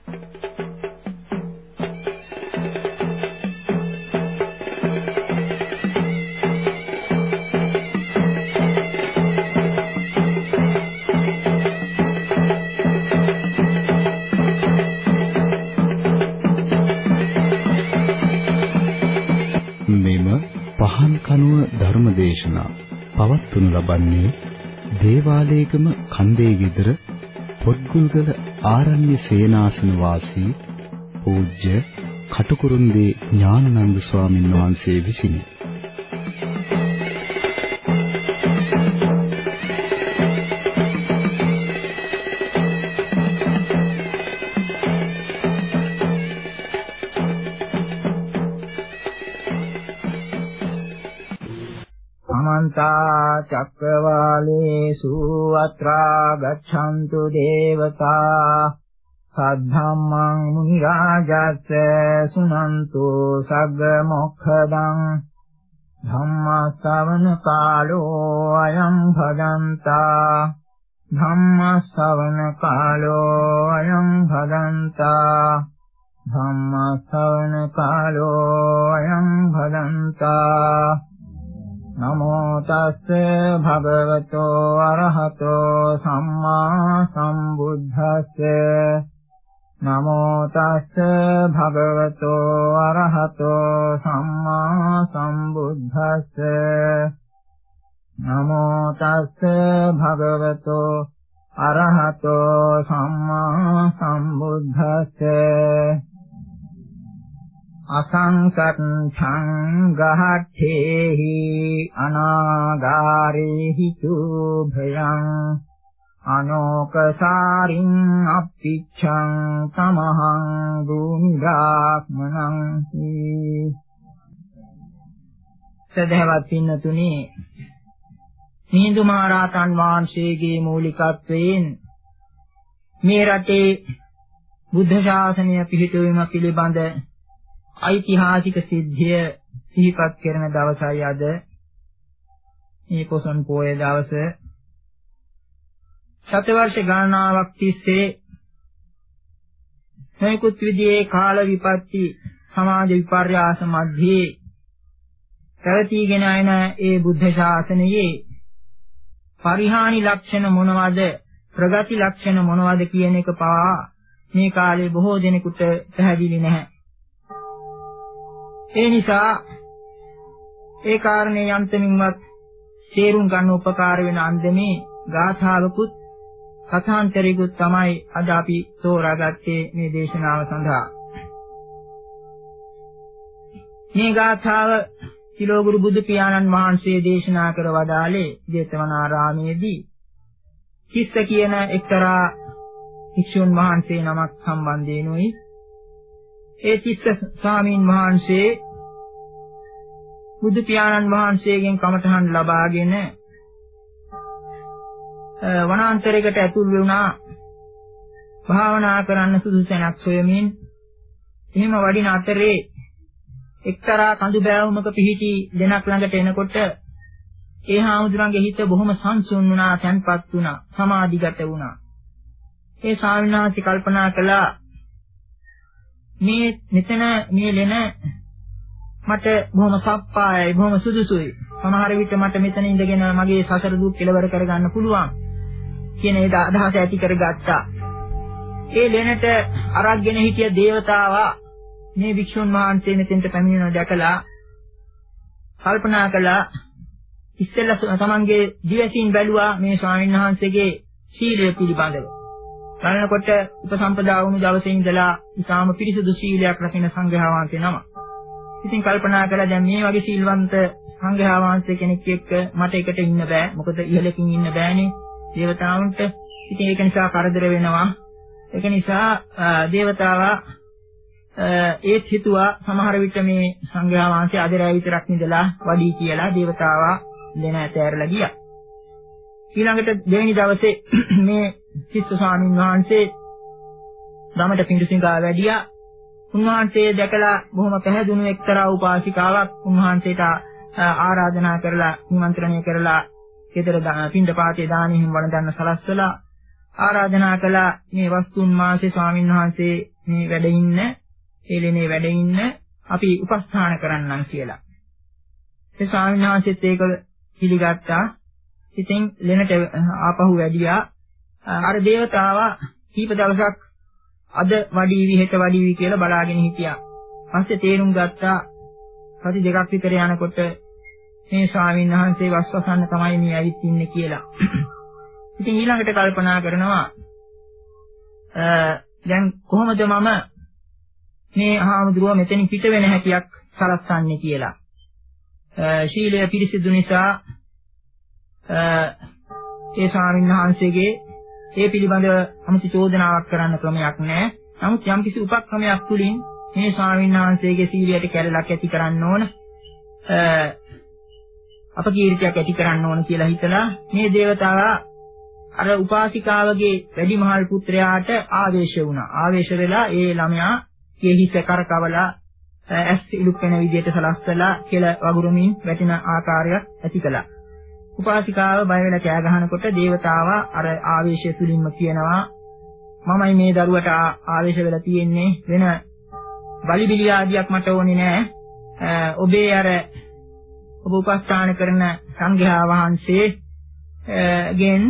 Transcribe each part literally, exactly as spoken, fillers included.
ධර්මදේශනා පවත්වනු ලබන්නේ දේවාලේගම කන්දේ ගෙදර පොත්ගුල්ගල ආරණ්‍ය සේනාසන වාසී පූජ්‍ය කටුකුරුන්දී ඥානানন্দ ස්වාමීන් වහන්සේ විසිනි. චක්කවාලේසු අත්‍රා ගච්ඡන්තු දේවතා සද්ධම්මං මුනි රාජස්ස සුනන්තු සග්ග මොක්ඛදං ධම්ම ශ්‍රවණ කාලෝ අයං භදන්තා ධම්ම ශ්‍රවණ කාලෝ අයං භදන්තා ධම්ම ශ්‍රවණ කාලෝ අයං භදන්තා නමෝ තස්ස භගවතෝ අරහතෝ සම්මා සම්බුද්දස්ස නමෝ තස්ස භගවතෝ අරහතෝ සම්මා සම්බුද්දස්ස නමෝ තස්ස භගවතෝ අරහතෝ සම්මා සම්බුද්දස්ස අසංකච්ඡං ගහඨේහි අනාගාරේහි චුභයං අනෝකසාරින් අප්පිච්ඡං තමහං භූමි බ්‍රාහ්මණං සදහවත් පින්නතුනි මිහිඳු මහ රහතන් වහන්සේගේ මූලිකත්වයෙන් මේ රටේ බුද්ධ ශාසනය පිහිටුවීම පිළිබඳ ඓතිහාසික සිද්ධිය සිහිපත් කරන දවසයි අද මේ පොසොන් පෝය දවස. සතවර්ෂ ගණනාවක් තිස්සේ නොයෙකුත් විදිහේ කාල විපත්ති සමාජ විපර්යාස මැද්දේ පැවතීගෙන යන ඒ බුද්ධ ශාසනයේ පරිහානි ලක්ෂණ මොනවද ප්‍රගති ලක්ෂණ මොනවද කියන එක පවා මේ කාලේ බොහෝ දෙනෙකුට පැහැදිලි නැහැ. ඒ නිසා ඒ කාරණේ යන්තමින්වත් තේරුම් ගන්න උපකාර වෙන අන්දමේ ගාථාවකුත් කථාන්තරිකුත් තමයි අද අපි තෝරාගත්තේ මේ දේශනාව සඳහා. මේ ගාථාව තිලෝගුරු බුදු පියාණන් වහන්සේ දේශනා කර වදාළේ ජේතවනාරාමේදී කිස්ස කියන එක්තරා භික්ෂුන් වහන්සේ නමක් සම්බන්ධයෙන්ුයි. ඒ තිස්ස ස්වාමීන් වහන්සේ බුදු පියාණන් වහන්සේගෙන් කමඨහන් ලබාගෙන වනාන්තරයකට ඇතුල් වුණා භාවනා කරන්න සුදුසුසැනක් සොයමින්. එහෙම වඩින අතරේ එක්තරා කඳු බෑවුමක පිහිටි දෙනක් ළඟට එනකොට ඒ හාමුදුරන්ගේ හිත බොහොම සංසුන් වුණා, තැන්පත් වුණා, සමාධිගත වුණා. ඒ ස්වාමීන් වහන්සේ කල්පනා කළා මේ මෙතන මේ ලෙන මට බොහොම සප්පායයි, බොහොම සුදුසුයි. සමහර විට මට මෙතන ඉඳගෙන මගේ සසර දුක් කෙලවර කරගන්න පුළුවන් කියන ඒ අදහස ඇති කරගත්තා. ඒ ලෙනට අරගෙන හිටිය දේවතාවා මේ වික්ෂුන් වහන්සේ මෙතෙන්ට පැමිණෙනවා දැකලා කල්පනා කළා. ඉස්සෙල්ලා තමන්ගේ දිවසින් බැලුවා මේ ස්වාමීන් වහන්සේගේ සීලය පිළිබඳව. බලනකොට උපසම්පදා වුණු දවසේ ඉඳලා ඉතාම පිරිසුදු සීලයක් රකින්න සංඝයා වහන්සේ නම. ඉතින් කල්පනා කළා දැන් මේ වගේ සීල්වන්ත සංඝයා වහන්සේ කෙනෙක් එක්ක මට එකට ඉන්න බෑ. මොකද ඉහළකින් ඉන්න බෑනේ දේවතාවුන්ට. ඉතින් ඒක නිසා කරදර වෙනවා. ඒක නිසා දේවතාවා ඒත් හිතුවා සමහර විට මේ සංඝයා වහන්සේ අදරෑ විතරක් ඉඳලා වඩී කියලා දේවතාවා දෙන ඇතෑරලා ගියා. ඊළඟට දෙවෙනි දවසේ මේ සිස්ස ස්වාමීන් වහන්සේ ගමට පිඬුසිඟා වැඩියා. උන්වහන්සේ දැකලා බොහොම පැහැදුණු එක්තරා උපාසිකාවක් උන්වහන්සේට ආරාධනා කරලා නිමන්ත්‍රණය කරලා ගෙදර පිඬපාතේ දානෙහිම වළඳන්න සලස්වලා ආරාධනා කළා මේ වස්තුන් මාසේ ස්වාමීන් වහන්සේ මේ වැඩ ඉන්න එළෙනේ වැඩ ඉන්න අපි උපස්ථාන කරන්නම් කියලා. ඒ ස්වාමීන් වහන්සේත් ඒක පිළිගත්තා. ඉතින් ලෙනට ආපහු වැඩියා. අර දේවතාවා කීප දවසක් අද වඩීවි හෙට වඩීවි කියලා බලාගෙන හිටියා. පස්සේ තේරුම් ගත්තා සති දෙකක් විතර යනකොට මේ ස්වාමීන් වහන්සේ වස්වසන්න තමයි මේ ඇවිත් ඉන්නේ කියලා. ඉතින් ඊළඟට කල්පනා කරනවා දැන් කොහොමද මම මේ හාමුදුරුව මෙතනින් පිට වෙන හැටියක් සලස්සන්නේ කියලා. ශීලය පිරිසිදු නිසා ඒ ස්වාමීන් වහන්සේගේ ඒ පිළිබඳව අමුතු චෝදනාවක් කරන්න ක්‍රමයක් නැහැ. නමුත් යම්කිසි උපක්‍රමයක් තුලින් මේ ස්වාමීන් වහන්සේගේ සීලයට කැළලක් ඇති කරන්න ඕන. අපකීර්තියක් ඇති කරන්න ඕන කියලා හිතලා මේ දේවතාවා අර උපාසිකාවගේ වැඩිමහල් පුත්‍රයාට ආවේශ වුණා. ආවේශ වෙලා ඒ ළමයා ගේ හිත කරකවලා ඇස් ඉලුක් වෙන විදිහට සලස්සලා කියලා වගුරුමින් වැටෙන ආකාරයක් ඇති කළා. උපාසිකාව බය වෙලා කෑ ගහනකොට දේවතාවා අර ආවේශය තුලින්ම කියනවා මමයි මේ දරුවට ආවේශ වෙලා තියෙන්නේ වෙන බලිබිලි ආදියක් මට ඕනේ නෑ. ඔබේ අර ඔබ උපස්ථාන කරන සංඝයා වහන්සේ ගෙන්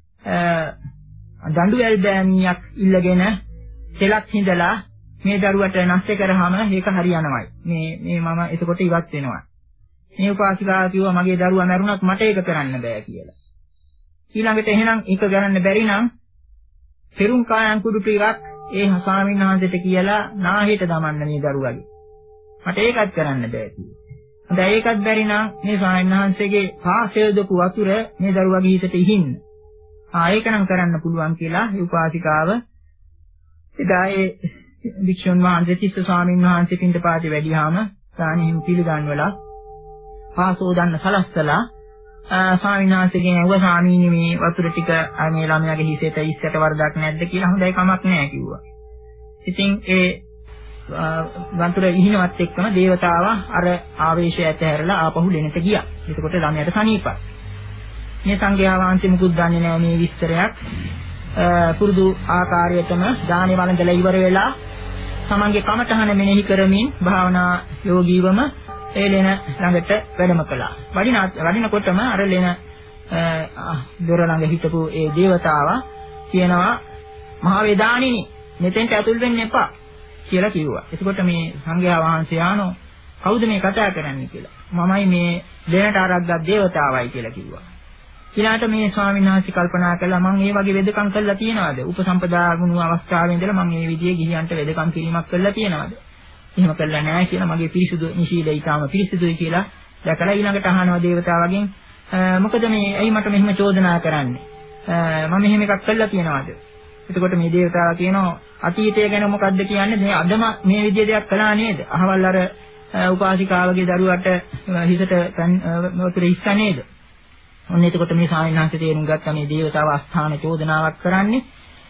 දඬු ඇල්බෑමියක් ඉල්ලගෙන තෙලක් හිඳලා මේ දරුවට නැස්සේ කරාම ඒක හරියනවායි. මේ මේ මම එතකොට ඉවත් වෙනවා. මේ උපාසිකාව කිව්වා මගේ දරුවා මැරුණත් මට ඒක කරන්න බෑ කියලා. ඊළඟට එහෙනම් ඒක කරන්න බැරි නම් පෙරුම් කායන් කුඩු ටිකක් ඒ ස්වාමීන් වහන්සේට කියලා නාහෙට දමන්න මේ දරුවගේ. මට ඒකත් කරන්න බෑ කිව්වා. දැන් ඒකත් බැරි නම් මේ ස්වාමීන් වහන්සේගේ පාසය දොපු වතුර මේ දරුවගේ හිතට ඉහින්න. ආ ඒක නම් කරන්න පුළුවන් කියලා ඒ උපාසිකාව එදා ඒ වික්ෂුන් වහන්සේ තිස්ස ස්වාමීන් වහන්සේ පින්දපාතේ වැඩියාම සානිහිම් පිළිගන්වලා පාසෝදන්න සලස්සලා ස්වාමීන් වහන්සේගෙන් ඇහුවා ස්වාමීනි මේ වතුර ටික මේ ළමයාගේ හිසෙට ඉස්සට වරදක් නැද්ද කියලා. හොඳයි කමක් නැහැ කිව්වා. ඉතින් ඒ වතුර ඉහිනවත් එක්කම දේවතාවා අර ආවේශය ඇතහැරලා ආපහු ලෙනට ගියා. එතකොට ළමයාට සනීපයි. මේ සංඝයා වහන්සේ මුකුත් දන්නේ නැහැ මේ විස්තරයක්. පුරුදු ආකාරයටම දානේ වළඳලා ඉවර වෙලා තමන්ගේ කමඨහන මෙනෙහි කරමින් භාවනා යෝගීවම ඒ ලෙන ළඟට වැඩම කළා. වඩින වඩිනකොටම අර ලෙන දොර ළඟ හිටපු ඒ දේවතාවා කියනවා මහා වේදානිනි මෙතෙන්ට ඇතුල් වෙන්න එපා කියලා කිව්වා. එතකොට මේ සංඝයා වහන්සේ ආනෝ කවුද මේ කතා කරන්නේ කියලා. මමයි මේ ලෙනට ආරක්ෂක දේවතාවයි කියලා කිව්වා. ඊළාට මේ ස්වාමීන් වහන්සේ කල්පනා කළා මම මේ වගේ වෙදකම් කළා තියනවාද? උපසම්පදා ගුණ අවස්ථාවේ ඉඳලා මම මේ විදිහේ ගිහියන්ට වෙදකම් කිරීමක් කළා තියනවාද? එහෙම කළා නැහැ කියලා මගේ පිරිසුදු නිශීලයි ඊටාම පිරිසුදුයි කියලා දැකලා ඊළඟට අහනවා දේවතාවගෙන් මොකද මේ ඇයි මට මෙහෙම චෝදනා කරන්නේ? මම මෙහෙම එකක් කළා තියනවාද? එතකොට මේ දේවතාවා කියනවා අතීතය ගැන මොකද්ද කියන්නේ? මේ අදම මේ විදිහේ දෙයක් කළා නේද? අහවල් අර උපාසිකාවගේ දරුවට හිසට වතුර ඉස්සා නේද? ඔන්න එතකොට මේ ස්වාමීන් වහන්සේ තේරුම් ගත්තා මේ දේවතාව අස්ථාන චෝදනාවක් කරන්නේ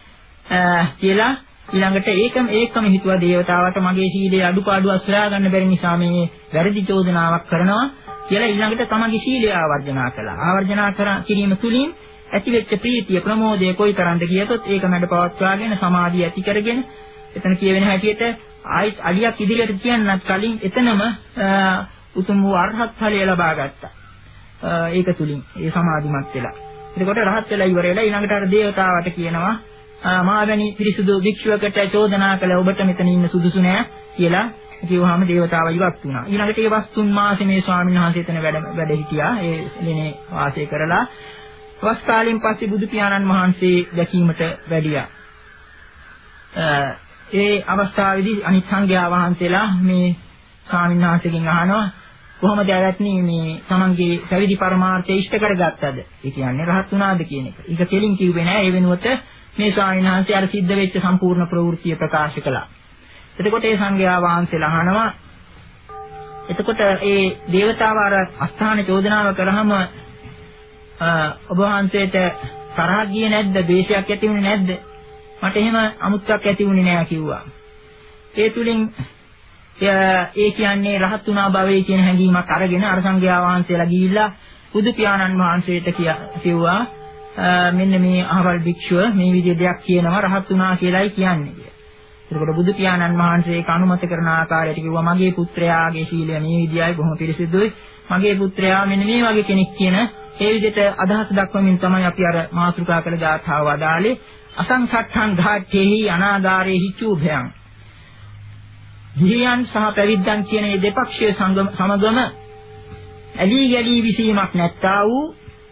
කියලා. ඊළඟට ඒකම ඒකම හිතුවා දේවතාවට මගේ සීලේ අඩුපාඩුවක් සොයා ගන්න බැරි නිසා මේ වැරදි චෝදනාවක් කරනවා කියලා ඊළඟට තමගේ සීලය ආවර්ජනා කළා. ආවර්ජනා කර කිරීම තුළින් ඇතිවෙච්ච ප්‍රීතිය ප්‍රමෝදය කොයිතරම්ද කියතොත් ඒක මැඩ පවත්වාගෙන සමාධිය ඇති කරගෙන එතන කියවෙන හැටියට ආයිත් අලියක් ඉදිරියට කියන්නත් කලින් එතනම උතුම් වූ අරහත් ඵලය ලබා ගත්තා. ඒක තුලින් ඒ සමාධිමත් වෙලා. එතකොට රහත් වෙලා ඉවර වෙලා ඊළඟට අර දේවතාවට කියනවා මාවැනි පිරිසුදු භික්ෂුවකට චෝදනා කළ ඔබට මෙතන ඉන්න සුදුසු නෑ කියලා කිව්වහම දේවතාව ඉවත් වුණා. ඊළඟට ඒ වස්තුන් මාසේ මේ ස්වාමීන් වහන්සේ එතන වැඩ වැඩ හිටියා. ඒ ලෙනේ වාසය කරලා වස් කාලෙන් පස්සේ බුදු පියාණන් වහන්සේ දැකීමට වැඩියා. ඒ අවස්ථාවේදී අනිත් සංඝයා වහන්සේලා මේ ස්වාමීන් වහන්සේගෙන් අහනවා කොහොමද ඇවැත්නි මේ තමන්ගේ පැවිදි පරමාර්ථය ඉෂ්ට කරගත්තද? ඒ කියන්නේ රහත් වුණාද කියන එක. ඒක කෙලින් කිව්වේ නෑ. ඒ වෙනුවට මේ ස්වාමීන් වහන්සේ අර සිද්ධ වෙච්ච සම්පූර්ණ ප්‍රවෘත්තිය ප්‍රකාශ කළා. එතකොට ඒ සංඝයා වහන්සේලා අහනවා එතකොට ඒ දේවතාව අර අස්ථාන චෝදනාව කරාම ඔබ වහන්සේට තරහ ගියේ නැද්ද? ද්වේෂයක් ඇති වුණේ නැද්ද? මට එහෙම අමුත්තක් ඇති වුණේ නෑ කිව්වා. ඒ තුලින් ඒ කියන්නේ රහත් වුණා භවයේ කියන හැඟීමක් අරගෙන අර සංඝයා වහන්සේලා ගිහිල්ලා බුදු පියාණන් වහන්සේට කිව්වා මෙන්න මේ අහවල් භික්ෂුව මේ විදිහේ දෙයක් කියනවා රහත් වුණා කියලායි කියන්නේ කියලා. එතකොට බුදු පියාණන් වහන්සේ ඒක අනුමත කරන ආකාරයට කිව්වා මගේ පුත්‍රයාගේ ශීලය මේ විදියයි බොහොම පිරිසිදුයි. මගේ පුත්‍රයා මෙන්න මේ වගේ කෙනෙක් කියන ඒ විදිහට අදහස් දක්වමින් තමයි අපි අර මාතෘකා කළ ගාථාව වදාළේ. අසංසට්ඨං ඝාට්ඨේහි අනාගාරේහි චූභයං. ගිහියන් සහ පැවිද්දන් කියන මේ දෙපක්ෂීය සමගම ඇලී ගැලී විසීමක් නැත්තා වූ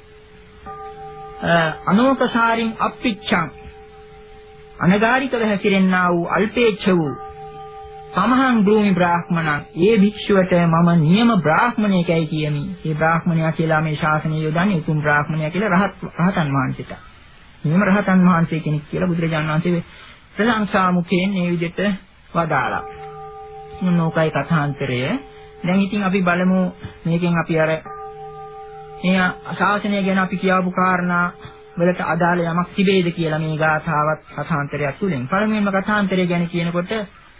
අනෝපසාරින් අප්පිච්ඡං අනගාരികව හැසිරෙන්නා වූ අල්පේච්ඡ වූ සමහං භූමි බ්‍රාහ්මණං ඒ භික්ෂුවට මම නියම බ්‍රාහ්මණයෙක්යි කියමි. මේ බ්‍රාහ්මණයා කියලා මේ ශාසනය යොදන්නේ උතුම් බ්‍රාහ්මණයා කියලා රහත් රහතන් වහන්සේට. නියම රහතන් වහන්සේ කෙනෙක් කියලා බුදුරජාණන් වහන්සේ ප්‍රශංසා මුඛයෙන් මේ විදිහට වදාළා. මොනෝකයි කථාන්තරය. දැන් ඉතින් අපි බලමු මේකෙන් අපි අර මේ ශාසනය ගැන අපි කියවපු කාරණා වලට අදාළ යමක් තිබේද කියලා මේ ගාථාවත් කථාන්තරයක් තුලින්. පළමුවෙන්ම කථාන්තරය ගැන කියනකොට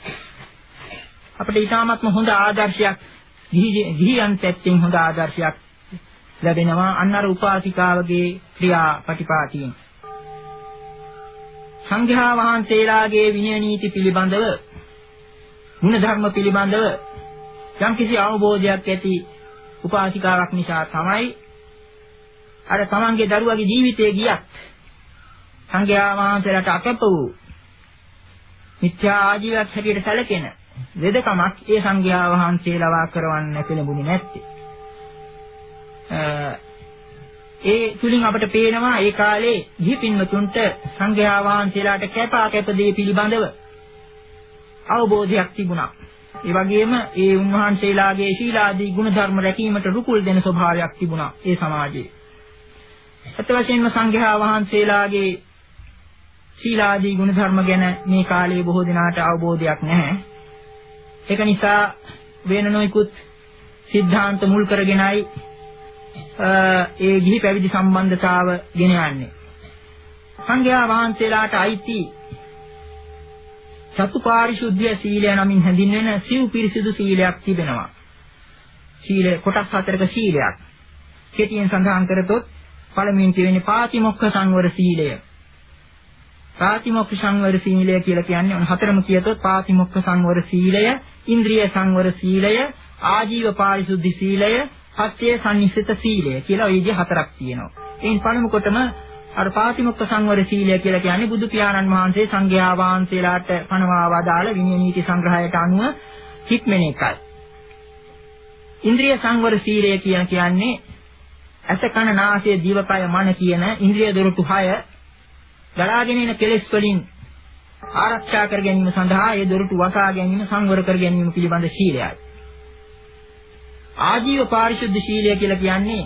අපිට ඊටාත්ම හොඳ ආදර්ශයක් ගිහියන් පැත්තෙන් හොඳ ආදර්ශයක් ලැබෙනවා අන්න අර උපාසිකාවගේ ක්‍රියාපටිපාටියෙන්. සංඝයා වහන්සේලාගේ විනය නීති පිළිබඳව ගුණ ධර්ම පිළිබඳව යම්කිසි අවබෝධයක් ඇති උපාසිකාවක් නිසා තමයි අර තමන්ගේ දරුවගේ ජීවිතය ගියත් සංඝයා වහන්සේලාට අකප වූ මිත්‍යා ආජීවයක් හැටියට සැලකෙන වෙදකමක් ඒ සංඝයා වහන්සේලා කරවන්න පෙළඹුණේ නැත්තේ. ඒ තුලින් අපට පේනවා ඒ කාලේ ගිහි පින්වතුන්ට සංඝයා වහන්සේලාට කැපා කැප දේ පිළිබඳව අවබෝධයක් තිබුණා. ඒ වගේම ඒ උන්වහන්සේලාගේ ශීලාදී ගුණ ධර්ම රැකීමට රුකුල් දෙන ස්වභාවයක් තිබුණා ඒ සමාජයේ. අත වශයෙන්ම සංඝයා වහන්සේලාගේ ශීලාදී ගුණ ධර්ම ගැන මේ කාලේ බොහෝ දෙනාට අවබෝධයක් නැහැ. ඒක නිසා වෙන නොයිකුත් සිද්ධාන්ත මුල් කරගෙනයි ඒ ගිහි පැවිදි සම්බන්ධතාව ගෙන යන්නේ. සංඝයා වහන්සේලාට අයිති චතුපාරිශුද්ධ සීලය නමින් හැඳින්වෙන සිව් පිරිසිදු සීලයක් තිබෙනවා. සීල කොටස් හතරක සීලයක්. කෙටියෙන් සඳහන් කරතොත් පළමුවෙන් කියවෙන්නේ පාතිමොක්ඛ සංවර සීලය. පාතිමොක්ඛ සංවර සීලය කියලා කියන්නේ ඔන්න හතරම කියතොත් පාතිමොක්ඛ සංවර සීලය, ඉන්ද්‍රිය සංවර සීලය, ආජීව පාරිශුද්ධ සීලය, පච්චේ සම්නිසිත සීලය කියලා ওই විදිහ හතරක් තියෙනවා. එයින් පළමු කොටම අර පාතිමොක්ඛ සංවර සීලය කියලා කියන්නේ බුදු පියාණන් වහන්සේ සංඝයා වහන්සේලාට පනවා වදාළ විනය නීති සංග්‍රහයට අනුව හික්මෙන එකයි. ඉන්ද්‍රිය සංවර සීලය කියන කියන්නේ ඇස කන නාසය දිවකය මන කියන ඉන්ද්‍රිය දොරටු හය ගලාගෙන එන කෙලෙස් වලින් ආරක්ෂා කර ගැනීම සඳහා ඒ දොරටු වසා ගැනීම සංවර කර ගැනීම පිළිබඳ සීලයයි. ආජීව පාරිශුද්ධ සීලය කියලා කියන්නේ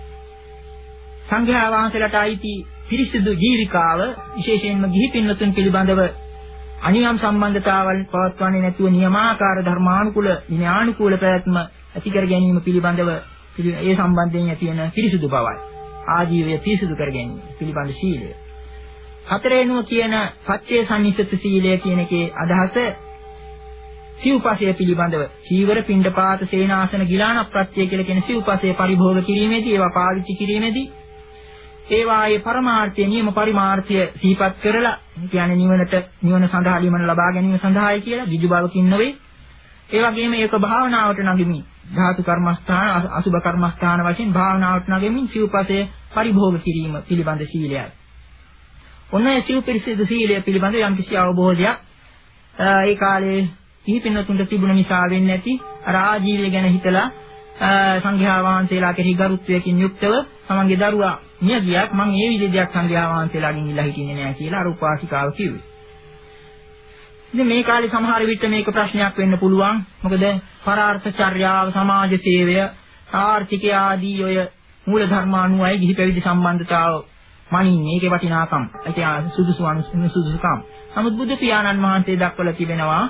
සංඝයා වහන්සේලාට අයිති පිරිසිදු ජීවිකාව විශේෂයෙන්ම ගිහි පින්වතුන් පිළිබඳව අනියම් සම්බන්ධතාවල් පවත්වන්නේ නැතුව නියමාකාර ධර්මානුකූල විනයානුකූල ප්‍රයත්න ඇති කර ගැනීම පිළිබඳව ඒ සම්බන්ධයෙන් ඇති වෙන පිරිසිදු බවයි. ආජීවය පිරිසිදු කර ගැනීම පිළිබඳ සීලය. හතරේනුව කියන පච්චේ සම්නිසිත සීලය කියන එකේ අදහස සිව්පසය පිළිබඳව චීවර පිණ්ඩපාත සේනාසන ගිලාන ප්‍රත්‍ය කියලා කියන සිව්පසය පරිභෝග කිරීමේදී ඒවා පාවිච්චි කිරීමේදී ඒවායේ පරමාර්ථය නියම පරිමාර්ථය සිහිපත් කරලා කියන්නේ නිවනට නිවන සඳහා නිවන ලබා ගැනීම සඳහායි කියලා විජු බවකින් නොවේ. ඒ වගේම ඒක භාවනාවට නගමින් ධාතු කර්මස්ථාන අසුභ කර්මස්ථාන වශයෙන් භාවනාවට නගමින් සිව්පසය පරිභෝග කිරීම පිළිබඳ සීලයයි. ඔන්න ඒ සිව් පිරිසිදු සීලය පිළිබඳ යම්කිසි අවබෝධයක් ඒ කාලේ ගිහි පින්වතුන්ට තිබුණ නිසා වෙන්නේ නැති අර ආජීවය ගැන හිතලා සංඝයා වහන්සේලා කෙරෙහි ගරුත්වයකින් යුක්තව තමන්ගේ දරුවා මිය ගියක් මම මේ විදිහට සංඝයා වහන්සේලාගෙන් ඉල්ලා හිටින්නේ නැහැ කියලා අර උපාසිකාව කිව්වේ. ඉතින් මේ කාලේ සමහර විට මේක ප්‍රශ්නයක් වෙන්න පුළුවන්. මොකද පරාර්ථ චර්යාව, සමාජ සේවය, ආර්ථික ආදී ඔය මූල ධර්ම අනුවයි ගිහි පැවිදි සම්බන්ධතාව මනින්නේ. ඒකේ වටිනාකම්, ඒකේ සුදුසු අනුසුදුසුකම්. නමුත් බුදු පියාණන් වහන්සේ දක්වලා තිබෙනවා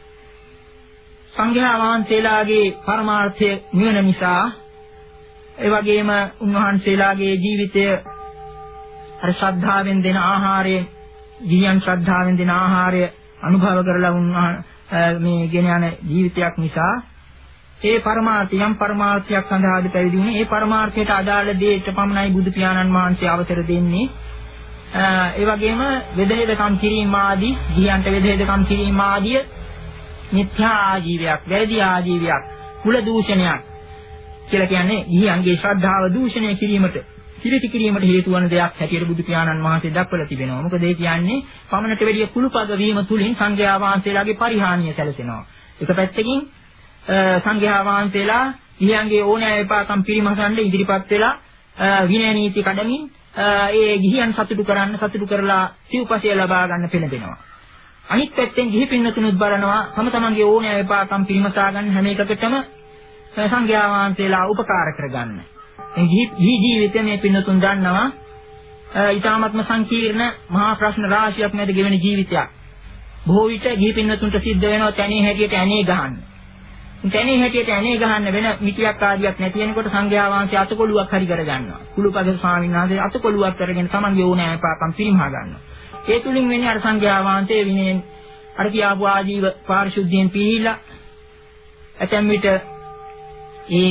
සංඝයා වහන්සේලාගේ පරමාර්ථය නිවන නිසා ඒ වගේම උන්වහන්සේලාගේ ජීවිතය අර ශ්‍රද්ධාවෙන් දෙන ආහාරය, ගිහියන් ශ්‍රද්ධාවෙන් දෙන ආහාරය අනුභව කරලා උන්වහන් මේ ගෙන යන ජීවිතයක් නිසා ඒ පරමාර්ථය යම් පරමාර්ථයක් සඳහාද පැවිදි වුණේ. ඒ පරමාර්ථයට අදාළ දෙයට පමණයි බුදු පියාණන් වහන්සේ අවසර දෙන්නේ. ඒ වගේම වෙදහෙදකම් කිරීම ආදී ගිහියන්ට වෙදහෙදකම් කිරීම ආදී මිත්‍යා ආජීවයක්, වැරදි ආජීවයක්, කුල දූෂණයක් කියලා කියන්නේ ගිහියන්ගේ ශ්‍රද්ධාව දූෂණය කිරීමට, කිලිටි කිරීමට හේතු වන දෙයක් හැටියට බුදු පියාණන් වහන්සේ දක්වලා තිබෙනවා. මොකද ඒ කියන්නේ පමණට වැඩිය කුළුපග වීම තුලින් සංඝයා වහන්සේලාගේ පරිහානිය සැලසෙනවා. එක පැත්තකින් සංඝයා වහන්සේලා ගිහියන්ගේ ඕනෑ විපාකම් පිරිමහසන්න ඉදිරිපත් වෙලා විනය නීති කඩමින් ඒ ගිහියන් සතුටු කරන්න සතුටු කරලා සිව්පසය ලබා ගන්න පෙළඹෙනවා. අනිත් පැත්තෙන් ගිහි පින්නතුනුත් බලනවා තම තමන්ගේ ඕනෑ විපාකම් පිරිමසා ගන්න හැම එකකටම සංඝයා වහන්සේලා උපකාර කරගන්න. මේ ගිහි ජීවිතයේ මේ පින්නතුන් දන්නවා ඊටාත්ම සංකීර්ණ මහා ප්‍රශ්න රාශියක් මැද ගෙවෙන ජීවිතයක්. බොහෝ විට ගිහි පින්නතුන්ට සිද්ධ වෙනවා තැනේ හැටියට ඇනේ ගහන්න. තැනේ හැටියට ඇනේ ගහන්න වෙන මිටියක් ආදියක් නැති වෙනකොට සංඝයා වහන්සේ අතකොළුවක් හරි කර ගන්නවා. කුළුපග ස්වාමීන් වහන්සේ අතකොළුවක් කරගෙන තමන්ගේ ඕනෑ පාපම් පිරිමහා ගන්නවා. ඒ තුලින් වෙන්නේ අර සංඝයා වහන්සේ විනයෙන් අර කියාපු ආජීව පාරිශුද්ධියෙන් පිළිලා ඇතැම් විට ඒ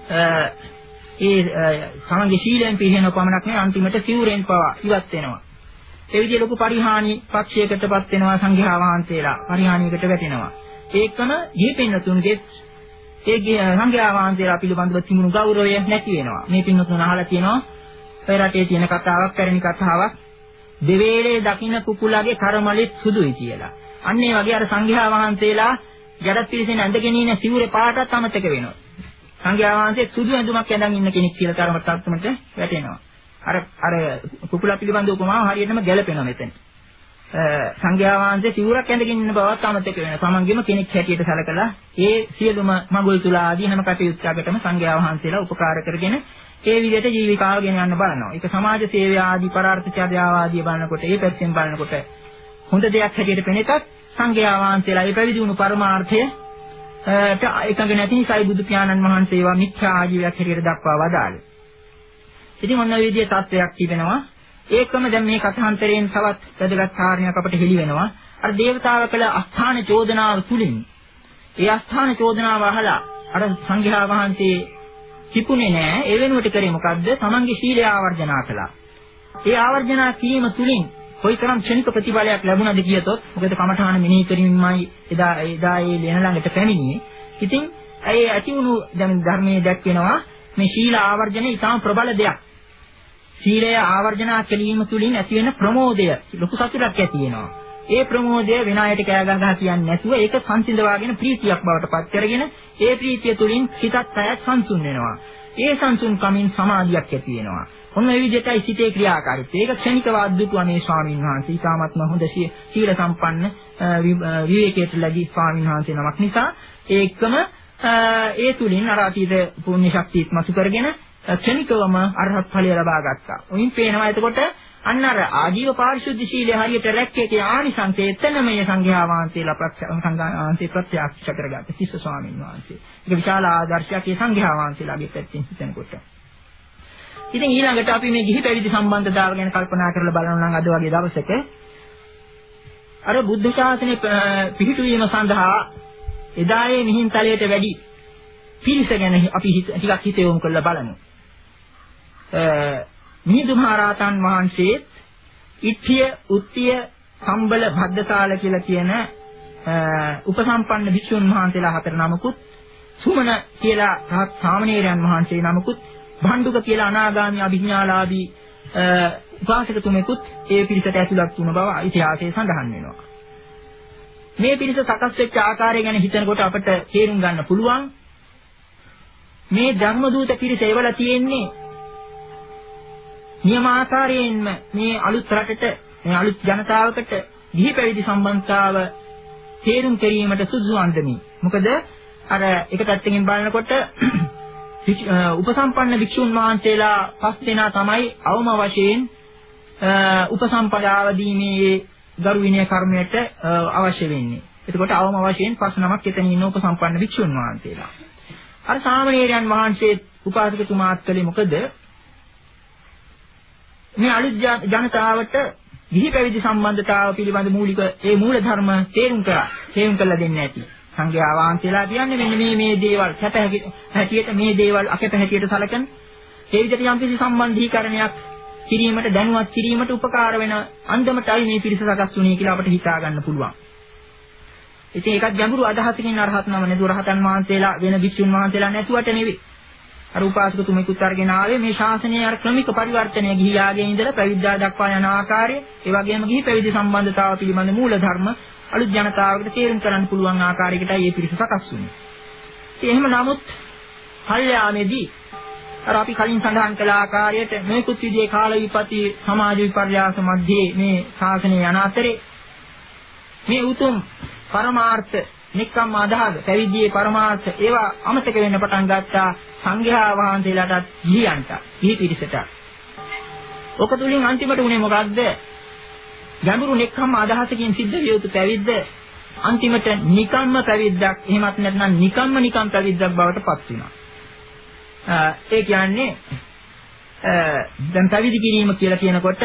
ඒ සමගි ශීලයෙන් පිළිහෙන පමණක් නෙවෙයි අන්තිමට සිවුරෙන් පවා ඉවත් වෙනවා. ඒ විදිහේ ලොකු පරිහානි පක්ෂයකටපත් වෙනවා සංඝයා වහන්සේලා. පරිහානියකට වැටෙනවා. ඒකම දීපින්නතුන්ගේ ඒ සංඝයා වහන්සේලා පිළිබඳව තිබුණු ගෞරවය නැති වෙනවා. මේ පින්නතුන් අහලා තියෙනවා ඒ රටේ තියෙන කතාවක්, පැරණි කතාවක්. දෙවේලේ දකින්න කුකුලගේ කරමලිත් සුදුයි කියලා. අන්න ඒ වගේ අර සංඝයා වහන්සේලා ජඩත් පිළිසෙන ඇඳගෙන ඉන්න සිවුරේ පාටත් අමතක වෙනවා. සංඝයා වහන්සේ සුදු ඇඳුමක් ඇඳන් ඉන්න කෙනෙක් කියලා තරමට තත්ත්වයට වැටෙනවා. අර අර කුකුලා පිළිබඳ උපමාව හරියටම ගැලපෙනවා මෙතන. සංඝයා වහන්සේ සිවුරක් ඇඳගෙන ඉන්න බවත් අමතක වෙනවා. තමන්ගේම කෙනෙක් හැටියට සැලකලා ඒ සියලුම මඟුල් තුලා ආදී හැම කටයුත්තකටම සංඝයා වහන්සේලා උපකාර කරගෙන ඒ විදිහට ජීවිකාව ගෙන යන්න බලනවා. ඒක සමාජ සේවය ආදී පරාර්ථ චර්යාව ආදී බලනකොට ඒ පැත්තෙන් බලනකොට හොඳ දෙයක් හැටියට පෙනෙතත් සංඝයා වහන්සේලා ඒ පැවිදි වුණු පරමාර්ථය එකඟ නැති නිසායි බුදු පියාණන් වහන්සේ ඒවා මිත්‍යා ආජීවයක් හැටියට දක්වා වදාළේ. ඉතින් ඔන්න ඔය විදිහේ තත්ත්වයක් තිබෙනවා. ඒකම දැන් මේ කථාන්තරයෙන් තවත් වැදගත් කාරණයක් අපට හෙළි වෙනවා. අර දේවතාව කළ අස්ථාන චෝදනාව තුලින් ඒ අස්ථාන චෝදනාව අහලා අර සංඝයා වහන්සේ කිපුනේ නෑ. ඒ වෙනුවට කරේ මොකද්ද? තමන්ගේ ශීලය ආවර්ජනා කළා. ඒ ආවර්ජනා කිරීම තුලින් කොයිතරම් ක්ෂණික ප්‍රතිඵලයක් ලැබුණාද කියතොත් මොකද කමඨාන මෙනෙහි කිරීමයි එදා එදා ඒ ලෙන ළඟට පැමිණියේ. ඉතින් ඒ ඇති වුණු දැන් ධර්මයේ දැක්වෙනවා මේ ශීල ආවර්ජනය ඉතාම ප්‍රබල දෙයක්. ශීලය ආවර්ජනා කිරීම තුලින් ඇති වෙන ප්‍රමෝදය ලොකු සතුටක් ඇති වෙනවා. ඒ ප්‍රමෝදය වෙන අයට කෑ ගහලා කියන්නේ නැතුව ඒක සංසිඳවාගෙන ප්‍රීතියක් බවට පත් කරගෙන ඒ ප්‍රීතිය තුලින් හිතත් අයත් සංසුන් වෙනවා. ඒ සංසුන් කමින් සමාධියක් ඇති වෙනවා. ඔන්න ඒ විදිහටයි සිතේ ක්‍රියාකාරීත්වය. ඒක ක්ෂණිකව අද්දුටුවා මේ ස්වාමීන් වහන්සේ. ඊටාත්ම හොඳ සීල සම්පන්න විවේකයට ලැබී ස්වාමීන් වහන්සේ නමක් නිසා ඒකම ඒ තුලින් අර අතීත පුණ්‍ය ශක්තියත් මතු කරගෙන ක්ෂණිකවම අරහත් ඵලය ලබා ගත්තා. උයින් පේනවා එතකොට අන්න අර ආජීව පාරිශුද්ධ ශීලය හරියට රැක්කේ ආනිසංසය එතනම මේ සංඝයා වහන්සේලා ප්‍රත්‍යක්ෂ ප්‍රත්‍යක්ෂ කරගත්ත තිස්ස ස්වාමීන් වහන්සේ. ඒක විශාල ආදර්ශයක් ඒ සංඝයා වහන්සේලාගේ පැත්තෙන් හිතනකොට. ඉතින් ඊළඟට අපි මේ ගිහි පැවිදි සම්බන්ධතාව ගැන කල්පනා කරලා බලනවා නම් අද වගේ දවසක අර බුද්ධ ශාසනය පිහිටුවීම සඳහා එදායේ මිහින්තලයට වැඩි පිරිස ගැන අපි ටිකක් හිත යොමු කරලා බලමු. මිහිඳු මහ රහතන් වහන්සේ ඉත්තිය, උත්තිය, සම්බල, භද්දසාල කියලා කියන උපසම්පන්න භික්ෂුන් වහන්සේලා හතර නමකුත්, සුමන කියලා රහත් සාමණේරයන් වහන්සේ නමකුත්, භණ්ඩුක කියලා අනාගාමී අභිඥාලාභී උපාසකතුමෙකුත් ඒ පිරිසට ඇතුළත් වුණ බව ඉතිහාසයේ සඳහන් වෙනවා. මේ පිරිස සකස් වෙච්ච ආකාරය ගැන හිතනකොට අපට තේරුම් ගන්න පුළුවන් මේ ධර්මදූත පිරිස එවලා තියෙන්නේ නියමාකාරයෙන්ම මේ අලුත් රටට, මේ අලුත් ජනතාවකට ගිහි පැවිදි සම්බන්ධතාව තේරුම් ගැනීමට සුදුසු අන්දමි. මොකද අර එක පැත්තකින් බලනකොට උපසම්පන්න භික්ෂුන් වහන්සේලා පස් දෙනා තමයි අවම වශයෙන් උපසම්පදාව දීමේ ගරු විනය කර්මයට අවශ්‍ය වෙන්නේ. එතකොට අවම වශයෙන් පස් නමක් එතන ඉන්න උපසම්පන්න භික්ෂුන් වහන්සේලා. අර සාමණේරයන් වහන්සේ උපාසකතුමාත් කළේ මොකද? මේ අලුත් ජනතාවට ගිහි පැවිදි සම්බන්ධතාව පිළිබඳ මූලික ඒ මූල ධර්ම තේරුම් කරා. තේරුම් කරලා දෙන්නේ නැති. සංඝයා වහන්සේලා කියන්නේ මෙන්න මේ මේ දේවල් කැප හැටියට මේ දේවල් අකැප හැටියට සැලකන ඒ විදිහට යම්කිසි සම්බන්ධීකරණයක් කිරීමට දැනුවත් කිරීමට උපකාර වෙන අන්දමටයි මේ පිරිස සකස් වුණේ කියලා අපිට හිතා ගන්න පුළුවන්. ඉතින් ඒකත් ගැඹුරු අදහසකින් අරහත් නම නේද රහතන් වහන්සේලා වෙන භික්ෂුන් වහන්සේලා නැතුවට නෙවෙයි. අර උපාසකතුමෙකුත් අරගෙන ආවේ මේ ශාසනයේ අර ක්‍රමික පරිවර්තනය ගිහියාගේ ඉඳලා පැවිද්දා දක්වා යන ආකාරය, ඒ වගේම ගිහි පැවිදි සම්බන්ධතාව පිළිබඳ මූල ධර්ම අලුත් ජනතාවකට තේරුම් කරන්න පුළුවන් ආකාරයකටයි මේ පිරිස සකස් වුණේ. ඉතින් එහෙම නමුත් කල්යාමේදී අර අපි කලින් සඳහන් කළ ආකාරයට මේකුත් විදිහේ කාල විපති සමාජ විපර්යාස මැද්දේ මේ ශාසනය යන අතරේ මේ උතුම් පරමාර්ථ නික්කම් අදහස පැවිදියේ පරමාර්ථ ඒවා අමතක වෙන්න පටන් ගත්තා සංඝයා වහන්සේලාටත් ගියන්ට ඊ පිරිසට. ඔක තුලින් අන්තිමට උනේ මොකද්ද? ගැඹුරු නික්කම් අදහසකින් සිද්ධ විය යුතු පැවිද්ද අන්තිමට නිකම්ම පැවිද්දක් එහෙමත් නැත්නම් නිකම්ම නිකම් පැවිද්දක් බවට පත් වෙනවා. ඒ කියන්නේ දැන් පැවිදි කිරීම කියලා කියනකොට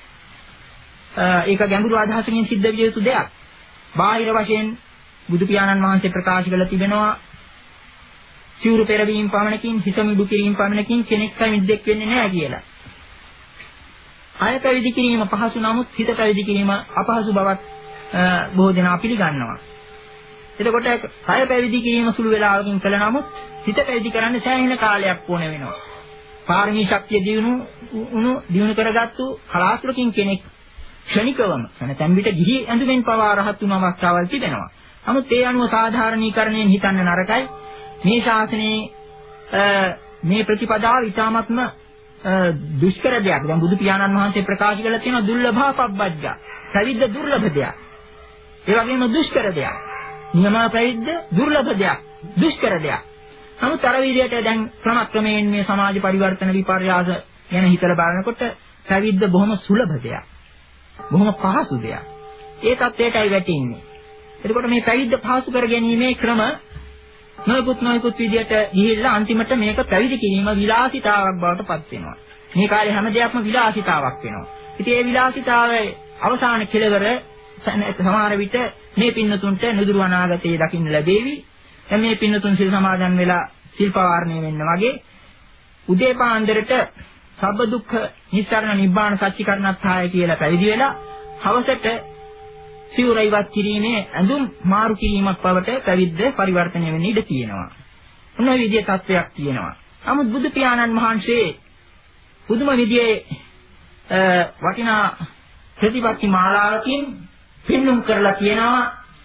ඒක ගැඹුරු අදහසකින් සිද්ධ විය යුතු දෙයක්. බාහිර වශයෙන් බුදු පියාණන් වහන්සේ ප්‍රකාශ කළ තිබෙනවා සිවුරු පෙරවීම පමණකින් හිත මිදු කිරීම පමණකින් කෙනෙක් පැවිද්දෙක් වෙන්නේ නැහැ කියලා. අය පැවිදි කිරීම පහසු නමුත් හිත පැවිදි කිරීම අපහසු බවත් බොහෝ දෙනා පිළිගන්නවා. එතකොට කය පැවිදි කිරීම සුළු වේලාවකින් කළ නමුත් හිත පැවිදි කරන්න සෑහෙන කාලයක් ඕන වෙනවා. පාරමී ශක්තිය දිනු උණු දිනු කරගත්තු කලාතුරකින් කෙනෙක් ක්ෂණිකවම නැත්නම් පිට ගිහි ඇඳුමින් පවා රහත් වුණ අවස්ථාවල් තිබෙනවා. නමුත් ඒ අනුව සාධාරණීකරණයෙන් හිතන්න නරකයි. මේ ශාසනයේ මේ ප්‍රතිපදාව ඉතාමත්ම දුෂ්කර දෙයක්. දැන් බුදු පියාණන් වහන්සේ ප්‍රකාශ කළා තියෙනවා දුර්ලභා පබ්බජ්ජා. පැවිද්ද දුර්ලභ දෙයක්. ඒ වගේම දුෂ්කර දෙයක්. නියම පැවිද්ද දුර්ලභ දෙයක්. දුෂ්කර දෙයක්. නමුත් අර විදිහට දැන් ක්‍රමක්‍රමයෙන් මේ සමාජ පරිවර්තන විපර්යාස ගැන හිතලා බලනකොට පැවිද්ද බොහොම සුලභ දෙයක්. බොහොම පහසු දෙයක්. ඒ தත්ත්වයටයි වැටෙන්නේ. එතකොට මේ පැවිද්ද පහසු කර ගැනීමේ ක්‍රම නොයෙකුත් නොයෙකුත් විදිහට ගිහිල්ලා අන්තිමට මේක පැවිදි කිරීම විලාසිතාවක් බවට පත් වෙනවා. මේ කාලේ හැම දෙයක්ම විලාසිතාවක් වෙනවා. ඉතින් ඒ විලාසිතාවේ අවසාන කෙලවර සමහර විට මේ පින්නතුන්ට නුදුරු අනාගතයේ දකින්න ලැබෙවි. දැන් මේ පින්නතුන් සිල් සමාදන් වෙලා සිල් පවාරණය වෙන්න වගේ උදේ පාන්දරට සබ්බ දුක්ඛ නිස්සාරණ නිබ්බාන සච්චිකරණත්ථාය කියලා පැවිදි වෙලා හවසට සිවුර ඉවත් කිරීමේ ඇඳුම් මාරු කිරීමක් බවට පැවිද්ද පරිවර්තනය වෙන්න ඉඩ තියෙනවා. මොන විදිහේ තත්වයක් තියෙනවා. නමුත් බුදු පියාණන් වහන්සේ පුදුම විදිහේ වටිනා ප්‍රතිපත්ති මාලාවකින් පෙන්눔 කරලා කියනවා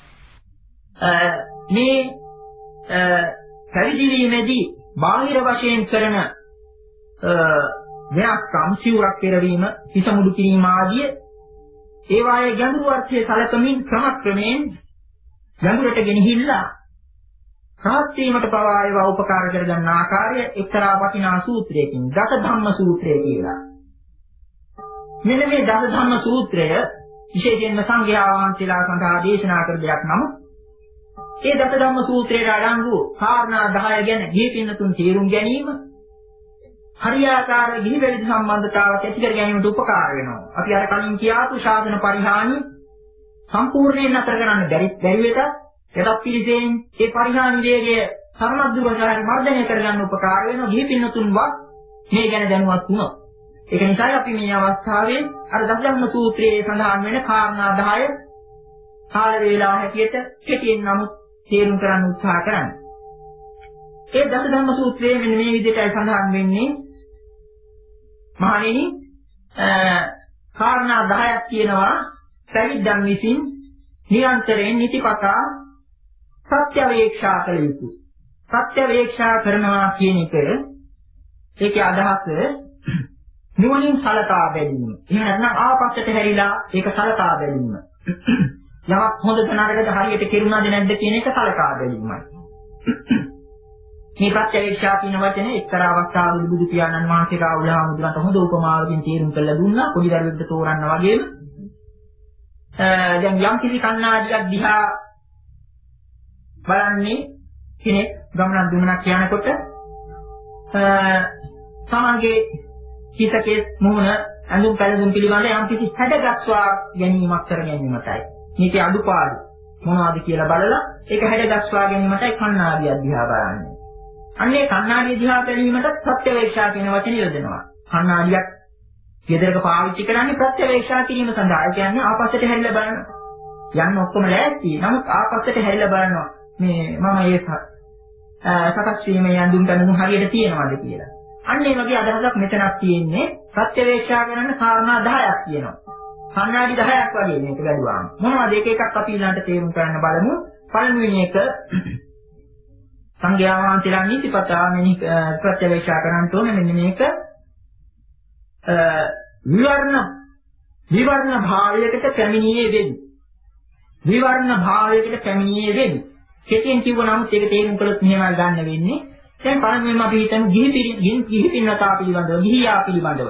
මේ පැවිදි වීමේදී බාහිර වශයෙන් කරන වෙනස්කම් සිවුරක් පෙරවීම, හිස මුඩු කිරීම ආදී ඒවායේ ගැඹුරු අර්ථය සැලකමින් ක්‍රමක්‍රමයෙන් ගැඹුරට ගෙනහිල්ලා රහත් වීමට පවා ඒවා උපකාර කර ගන්න ආකාරය එක්තරා වටිනා සූත්‍රයකින් දස ධම්ම සූත්‍රය කියලා. මෙන්න මේ දස ධම්ම සූත්‍රය විශේෂයෙන්ම සංඝයා වහන්සේලා සඳහා දේශනා කර දෙයක් නම් ඒ දස ධම්ම සූත්‍රයේ අඩංගු කාරණා දහය ගැන ගිහි පින්නතුන් තේරුම් ගැනීම හරියාකාර ගිහි පැවිදි සම්බන්ධතාවක් ඇති කර ගැනීමට උපකාර වෙනවා. අපි අර කලින් කියාපු ශාසන පරිහානි සම්පූර්ණයෙන් නතර කරන්න බැරි බැරි වෙත යටත් පිළිසෙන් ඒ පරිහානි වේගය සරණද්දුරජාරි මර්ධනය කරගන්න උපකාර වෙනවා ගිහි පින්නතුන්වත් මේ ගැන දැනුවත් වුණා. ඒක නිසායි අපි මේ අවස්ථාවේ අර දසධම්ම සූත්‍රයේ සඳහන් වෙන කාරණා දහය කාල වේලාව හැටියට කෙටියෙන් නමුත් තේරුම් කරන්න උත්සාහ කරන්නේ. ඒ දසධම්ම සූත්‍රයේ මෙන්න මේ විදිහටයි සඳහන් වෙන්නේ. මහණෙනි කාරණා දහයක් කියනවා පැවිද්දන් විසින් නිරන්තරයෙන් නිතිපතා සත්‍යවේක්ෂා කළ යුතු. සත්‍යවේක්ෂා කරනවා කියන එක ඒකේ අදහස නුවණින් සලකා බැලීම. එහෙම නැත්නම් ආපස්සට හැරිලා ඒක සලකා බැලීම. යමක් හොඳද නරකද හරියට කෙරුණාද නැද්ද කියන එක සලකා බැලීමයි. මේ ප්‍රත්‍යවේක්ෂා කියන වචනේ එක්තරා අවස්ථාවකදී බුදු පියාණන් වහන්සේ කාවුලා මුදුරන්ට හොඳ උපමාවකින් තේරුම් කරලා දුන්නා. පොඩි දරුවෙකුට තෝරන්න වගේම. දැන් යම් කිසි කණ්ණාඩියක් දිහා බලන්නේ කෙනෙක් ගමනක් දුමනක් යනකොට තමන්ගේ හිතකේ මුහුණ අඳුම් පැලඳුම් පිළිබඳ යම් කිසි හැඩගස්වා ගැනීමක් කර ගැනීමටයි. මේකේ අඩුපාඩු මොනවද කියලා බලලා ඒක හැඩගස්වා ගැනීමටයි කණ්ණාඩියක් දිහා බලන්නේ. අන්නේ කණ්ණාඩිය දිහා බැලීමට ප්‍රත්‍යවේක්ෂා කියන වචනේ යොදනවා. කණ්ණාඩියක් ගෙදරක පාවිච්චි කරන්නේ ප්‍රත්‍යවේක්ෂා කිරීම සඳහා. ඒ කියන්නේ ආපස්සට හැරිලා බලනවා. යන්න ඔක්කොම ලෑස්ති. නමුත් ආපස්සට හැරිලා බලනවා. මේ මම ඒ සකස් වීමේ යඳුන් ගන්න හරියට තියෙනවද කියලා. අන්න ඒ වගේ අදහසක් මෙතනක් තියෙන්නේ. ප්‍රත්‍යවේක්ෂා කරන්න කාරණා දහයක් තියෙනවා. කන්නාඩි දහයක් වගේ මේක බැලුවාම. මොනවද එක එකක් අපි ඊළඟට තේරුම් ගන්න බලමු. පළමුවෙනි එක සංඝයා වහන්සේලා නීතිපතා මේ ප්‍රත්‍යවේක්ෂා කරන්න ඕනේ මෙන්න මේක විවර්ණ විවර්ණ භාවයකට පැමිණියේ වෙන්නේ. විවර්ණ භාවයකට පැමිණියේ වෙන්නේ. කෙටියෙන් කිව්වනම් ඒක තේරුම් කළොත් මෙහෙමයි ගන්න වෙන්නේ. දැන් පළමුවෙන්ම අපි හිතමු ගිහි ගිහි පින්නතා පිළිබඳව, ගිහියා පිළිබඳව.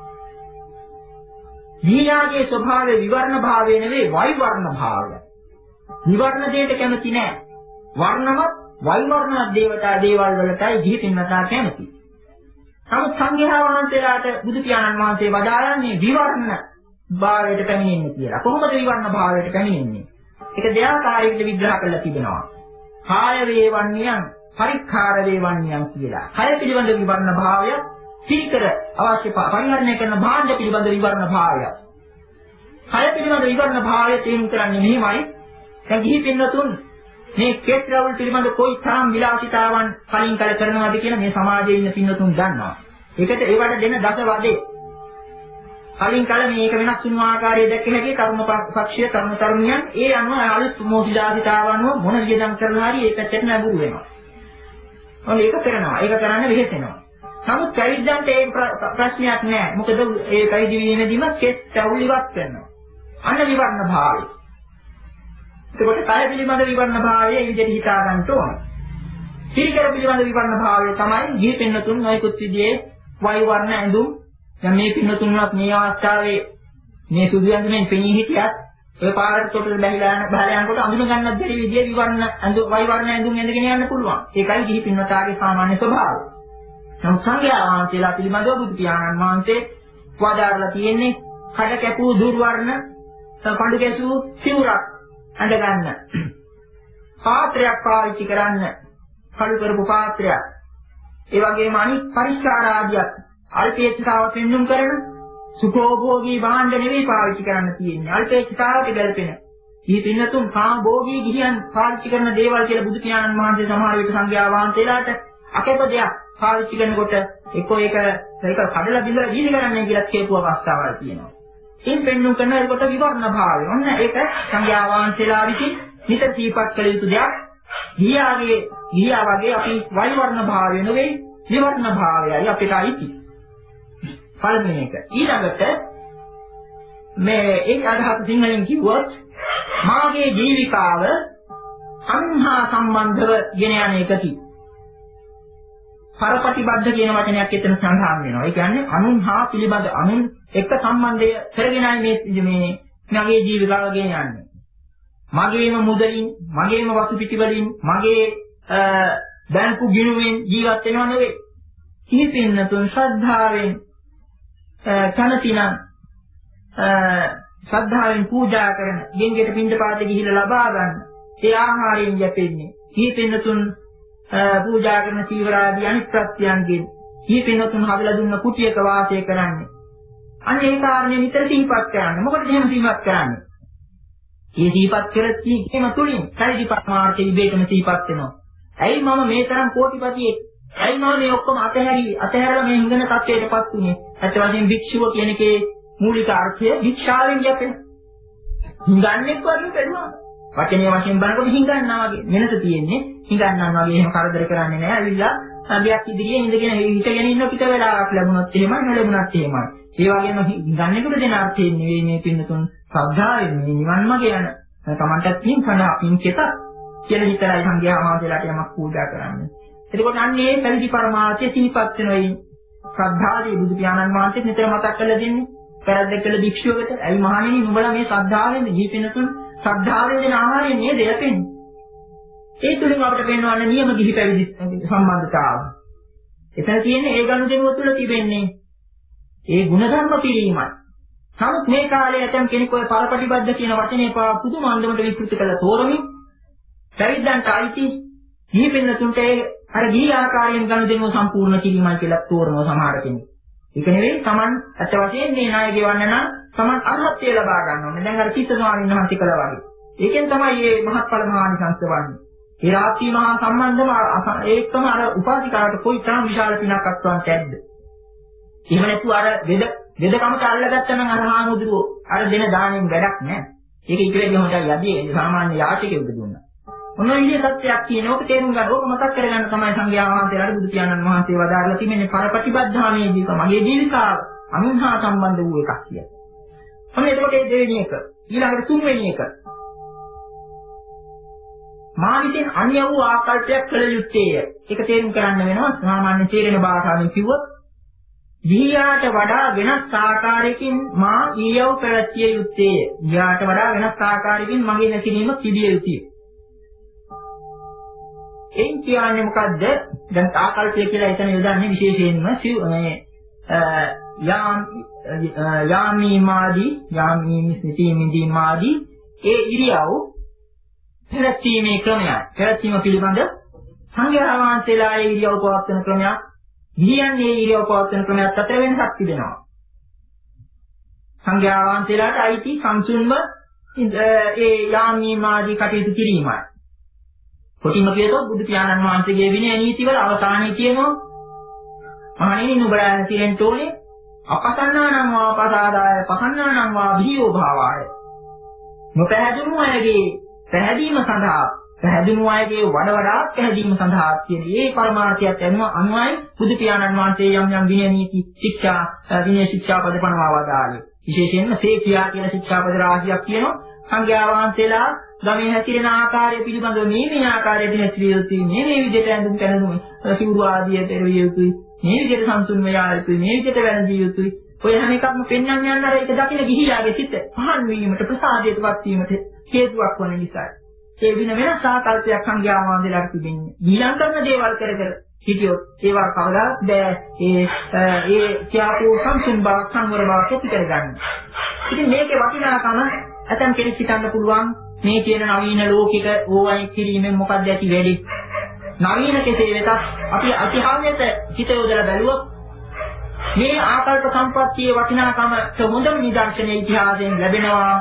ගිහියාගේ ස්වභාවය විවර්ණ භාවය නෙවෙයි වෛවර්ණ භාවය. විවර්ණ දෙයට කැමති නෑ. වර්ණවත් වෛවර්ණ දේවතා දේවල් වලටයි ගිහි පින්නතා කැමති. නමුත් සංඝයා වහන්සේලාට බුදු පියාණන් වහන්සේ වදාළන්නේ විවර්ණ භාවයට පැමිණෙන්නේ කියලා. කොහොමද විවර්ණ භාවයට පැමිණෙන්නේ? ඒක දෙආකාරයකට විග්‍රහ කරලා තිබෙනවා. කාය වේවන්නියන්, පරික්ඛාර වේවන්නියන් කියලා. කාය පිළිබඳ විවර්ණ භාවය, පිළිකර අවශ්‍ය පරිහරණය කරන භාණ්ඩ පිළිබඳ විවර්ණ භාවය. කාය පිළිබඳ විවර්ණ භාවය තේරුම් කරන්නේ මෙහිමයි. දැන් ගිහි පින්නතුන් මේ කෙස් රවුල් පිළිබඳ කොයි තරම් විලාසිතාවන් කලින් කල කරනවද කියලා මේ සමාජයේ ඉන්න පින්නතුන් දන්නවා. ඒකට ඒවට දෙන දස වදේ. කලින් කල මේක වෙනස් වුණු ආකාරය දැක්ක හැකි තරුණ පක්ෂීය තරුණ තරුණියන් ඒ අනුව අලුත් මොහොතිලාසිතාවන්ව මොන විදිහටම කරලා හරි ඒ පැත්තට නැඹුරු වෙනවා. ඔන්න ඒක කරනවා. ඒක කරන්න වෙහෙසෙනවා. නමුත් පැවිද්දන්ට ඒ ප්‍රශ්නයක් නෑ. මොකද ඒ පැවිදි වීමේදීම කෙස් රවුල් ඉවත් කරනවා. අන්න විවර්ණ භාවය. එතකොට කාය පිළිබඳ විවර්ණ භාවය මේ විදිහට හිතා ගන්න ඕන. පිළිකර පිළිබඳ විවර්ණ භාවය තමයි ගිහි පින්නතුන් නොයෙකුත් විදිහේ වයි වර්ණ ඇඳුම්. දැන් මේ පින්නතුන්වත් මේ අවස්ථාවේ මේ සුදු ඇඳුමෙන් පෙනී හිටියත් ඒ පාරට තොටට බැහැලා යන බහලා යනකොට අඳුන ගන්නත් බැරි විදිහේ විවර්ණ ඇඳුම් වයි වර්ණ ඇඳුම් ඇඳගෙන යන්න පුළුවන්. ඒකයි ගිහි පින්නතාගේ සාමාන්‍ය ස්වභාවය. නමුත් සංඝයා වහන්සේලා පිළිබඳව බුදු පියාණන් වහන්සේ වදාරලා තියෙන්නේ කඩ කැපූ දුර්වර්ණ පඳු කැසූ සිවුරක් අඳ ගන්න. පාත්‍රයක් පාවිච්චි කරන්න. කළු කරපු පාත්‍රයක්. ඒ වගේම අනිත් පරිස්කාර ආදියක් අල්පේච්ඡතාව පෙන්눔 කරන සුඛෝභෝගී භාණ්ඩ නෙවෙයි පාවිච්චි කරන්න තියෙන්නේ. අල්පේච්ඡතාවට ගැලපෙන. මේ පින්නතුන් කාමභෝගී ගිහියන් පාවිච්චි කරන දේවල් කියලා බුදු පියාණන් වහන්සේ සමහර විට සංඝයා වහන්සේලාට අකප දෙයක් පාවිච්චි කරනකොට එක්කෝ ඒක ඒක කඩලා බිඳලා දීලි කරන්නේ කියලා කියපු අවස්ථාවල් තියෙනවා. ඉන් පෙන්눔 කරන එකට විවර්ණ භාවය. ඔන්න ඒක සංඝයා වහන්සේලා විසින් නිතර දීපත් කළ යුතු දෙයක්. ගියාගේ ගියා වගේ අපි වෛවර්ණ භාවය නෙවෙයි විවර්ණ භාවයයි අපිට අයිති. පළවෙනි එක. ඊළඟට මේ ඒක අදහස් සිංහලෙන් කිව්වොත් මාගේ ජීවිකාව අන්හා සම්බන්ධව ගෙන යන එකකි. පරපටිබද්ධ කියන වචනයක් එතන සඳහන් වෙනවා. ඒ කියන්නේ අනුන් හා පිළිබඳ අනුන් එක්ක සම්බන්ධය කරගෙනයි මේ මේ මගේ ජීවිතාව ගෙන යන්නේ. මගේම මුදලින්, මගේම වස්තු පිටි වලින්, මගේ බැංකු ගිණුමෙන් ජීවත් වෙනව නෙවෙයි. කිහිපින්නතුන් ශ්‍රද්ධාවෙන් කනතිනම් ශ්‍රද්ධාවෙන් පූජා කරන, ගෙන්ගෙට පින්දපාත ගිහිල්ලා ලබා ගන්න. ඒ ආහාරයෙන් යැපෙන්නේ. කිහිපින්නතුන් පූජා කරන සීවරාදී අනිත් ප්‍රත්‍යයන්ගෙන් කීපෙනතුන් හදලා දුන්න කුටියක වාසය කරන්නේ. අන්න ඒ කාරණේ නිතර සිහිපත් කරන්න. මොකටද එහෙම සිහිපත් කරන්නේ? මේ සිහිපත් කරත් කීකේම තුලින් පරිදි පරමාර්ථය ඉබේටම සිහිපත් වෙනවා. ඇයි මම මේ තරම් කෝටිපතියෙක්? ඇයි මම මේ ඔක්කොම අතහැරි අතහැරලා මේ හිඟන තත්ත්වයටපත් උනේ? ඇත්ත වශයෙන්ම භික්ෂුව කියන එකේ මූලික අර්ථය භික්ෂාවෙන් යැපෙන. හිඟන්නේක් වගේ කරනවා. වචනේ වශයෙන් බලනකොට හිඟන්නා වගේ වෙනස තියෙන්නේ. හිඟන්නා වගේ එහෙම කරදර කරන්නේ නැහැ. ඇවිල්ලා සබියක් ඉදිරියේ ඉඳගෙන හිටගෙන ඉන්න පිට වෙලාවක් ලැබුණොත් එහෙමයි නොලැබුණත් එහෙමයි. ඒ වගේම හිඟන්නේකට දෙන අර්ථයෙන් නෙවෙයි මේ පින්නතුන් ශ්‍රද්ධාවෙන් මේ නිවන් මාර්ග යන තමන්ටත් පින් කනවා පින් කෙතක් කියලා හිතරයි සංඝයා වහන්සේලාට යමක් පූජා කරන්නේ. එතකොට අන්න ඒ පැවිදි පරමාර්ථය සිහිපත් වෙනවයි ශ්‍රද්ධාවේ බුදු පියාණන් වහන්සේ නිතර මතක් කරලා දෙන්නේ. පැරද්දක් කළ භික්ෂුවකට ඇයි මහණෙනි නුඹලා මේ ශ්‍රද්ධාවෙන් ජීවිතනතුන් ශ්‍රද්ධාවෙන් දෙන ආහාරයෙන් නේද යැපෙන්නේ. ඒ තුලින් අපිට පේනවා නියම ගිහි පැවිදි සම්බන්ධතාව. එතන තියෙන්නේ ඒ ගනුදෙනුව තුළ තිබෙන්නේ ඒ ಗುಣධර්ම පිරීමයි. නමුත් මේ කාලේ ඇතම් කෙනෙක් ඔය පරපටිබද්ධ කියන වචනේ පා පුදුම අන්දමට විකෘති කළ තෝරමින් පැවිද්දන්ට ආйти ගිහි පින්නතුන්ට අර ගිහි ආකාරයෙන් ගනුදෙනුව සම්පූර්ණ කිරීමයි කියලා තෝරනවා සමහර කෙනෙක්. ඒක නෙවෙයි Taman අත වශයෙන් මේ ණය ගෙවන්න නම් Taman අරහත්ත්වය ලබා ගන්න ඕනේ. දැන් අර තිස්ස ස්වාමීන් වහන්සේ කළා වගේ. ඒකෙන් තමයි මේ මහත්ඵල මහානිසංස වන්නේ. ඒ රාත්‍රී මහා සම්බන්ධම ඒකම අර උපාධිකාරට කොයි තරම් විශාල පිනක් අත්වන්ට ඇද්ද. එහෙම නැතුව අර වෙද වෙදකමට අල්ලගත්තා නම් අර හාමුදුරුවෝ අර දෙන දාණයෙන් වැඩක් නැහැ. ඒක ඉතිරෙදි හොඳයි යදී සාමාන්‍ය යාචකයෙකුට දුන්නා. මොන විදිහේ සත්‍යයක් කියන ඕක තේරුම් ගන්න ඕක මතක් කරගන්න තමයි සංඝයා වහන්සේලාට බුදු පියාණන් වහන්සේ වදාarලා තිබෙන්නේ පරපටිබද්ධාමේදී මගේ ජීවිතාව අනුන්හා සම්බන්ධ වූ එකක් කියලා. ඔන්න එතකොට මේ දෙවෙනි එක ඊළඟට තුන්වෙනි එක මා විසින් අන්‍ය වූ ආකල්පයක් කළ යුත්තේය. ඒක තේරුම් කරන්න වෙනවා සාමාන්‍ය තේරෙන භාෂාවෙන් කිව්වොත් ගිහියාට වඩා වෙනස් ආකාරයකින් මා ඊයව පැවැත්විය යුත්තේය. ගිහියාට වඩා වෙනස් ආකාරයකින් මගේ නැතිවීම තිබිය යුතුය. එයින් කියන්නේ මොකද්ද? දැන් ආකල්පය කියලා එතන යොදන්නේ විශේෂයෙන්ම මේ යාම් යාමී මාදී යාමී නිසිතී මිදී මාදී ඒ ඉරියව් පැවැත්ීමේ ක්‍රමයක්. පැවැත්ීම පිළිබඳ සංඝයා වහන්සේලා ඒ ඉරියව් පවත්වන ක්‍රමයක්, ගිහියන්ගේ ඉරියව් පවත්වන ක්‍රමයක් අතර වෙනසක් තිබෙනවා. සංඝයා වහන්සේලාට අයිති සම්සුන්ව ඒ යාමී මාදී කටයුතු කිරීමයි. කොටිම කියතොත් බුදු පියාණන් වහන්සේගේ විනය නීතිවල අවසානයේ කියනවා මහණෙනි නුඹලා තියෙන්න ඕනේ අපසන්නානම් වා පසාදාය පසන්නානම් වා විහියෝ භාවාය. නොපැහැදුණු අයගේ පැහැදීම සඳහා පැහැදුණු අයගේ වඩ වඩාත් පැහැදීම සඳහා කියන මේ පරමාර්ථයත් එන්න අනුවයි බුදු පියාණන් වහන්සේ යම් යම් විනය නීති ශික්ෂා විනය ශික්ෂා පද පනවා වදාළේ. විශේෂයෙන්ම සේකියා කියන ශික්ෂා පද රාශියක් කියනවා. සංඝයා වහන්සේලා ගමේ හැසිරෙන ආකාරය පිළිබඳව මේ මේ ආකාරයට හැසිරිය යුතුයි, මේ මේ විදිහට ඇඳුම් කැඳුම් සිවුරු ආදිය පෙරවිය යුතුයි, මේ විදිහට සම්සුන් වෙලා යුතුයි, මේ විදිහට වැළඳිය යුතුයි. ඔය හැම එකක්ම පෙන්වන්න යන අර ඒක දකින ගිහියාගේ සිත පහන් වීමට ප්‍රසාදයටපත් වීමට හේතුවක් වන නිසා. ඒ වින වෙනස් ආකල්පයක් සංඝයා වහන්සේලාට තිබෙන්නේ. ඊළඟ කරන දේවල් කර කර හිටියොත් ඒවා කවදාත් බෑ ඒ ඒ කියාපු සම්සුන් බව සංවර බව ඇති කරගන්න. ඉතින් මේකේ වටිනාකම ඇතම් කෙනෙක් හිතන්න පුළුවන් මේ කියන නවීන ලෝකික ඕවයි කිරීමෙන් මොකක්ද ඇති වෙන්නේ? නවීන කෙසේ වෙතත් අපි අතිහාගයට හිත යොදලා බැලුවොත් මේ ආකල්ප සම්පත්තියේ වටිනාකමට හොඳම නිදර්ශනය ඉතිහාසයෙන් ලැබෙනවා.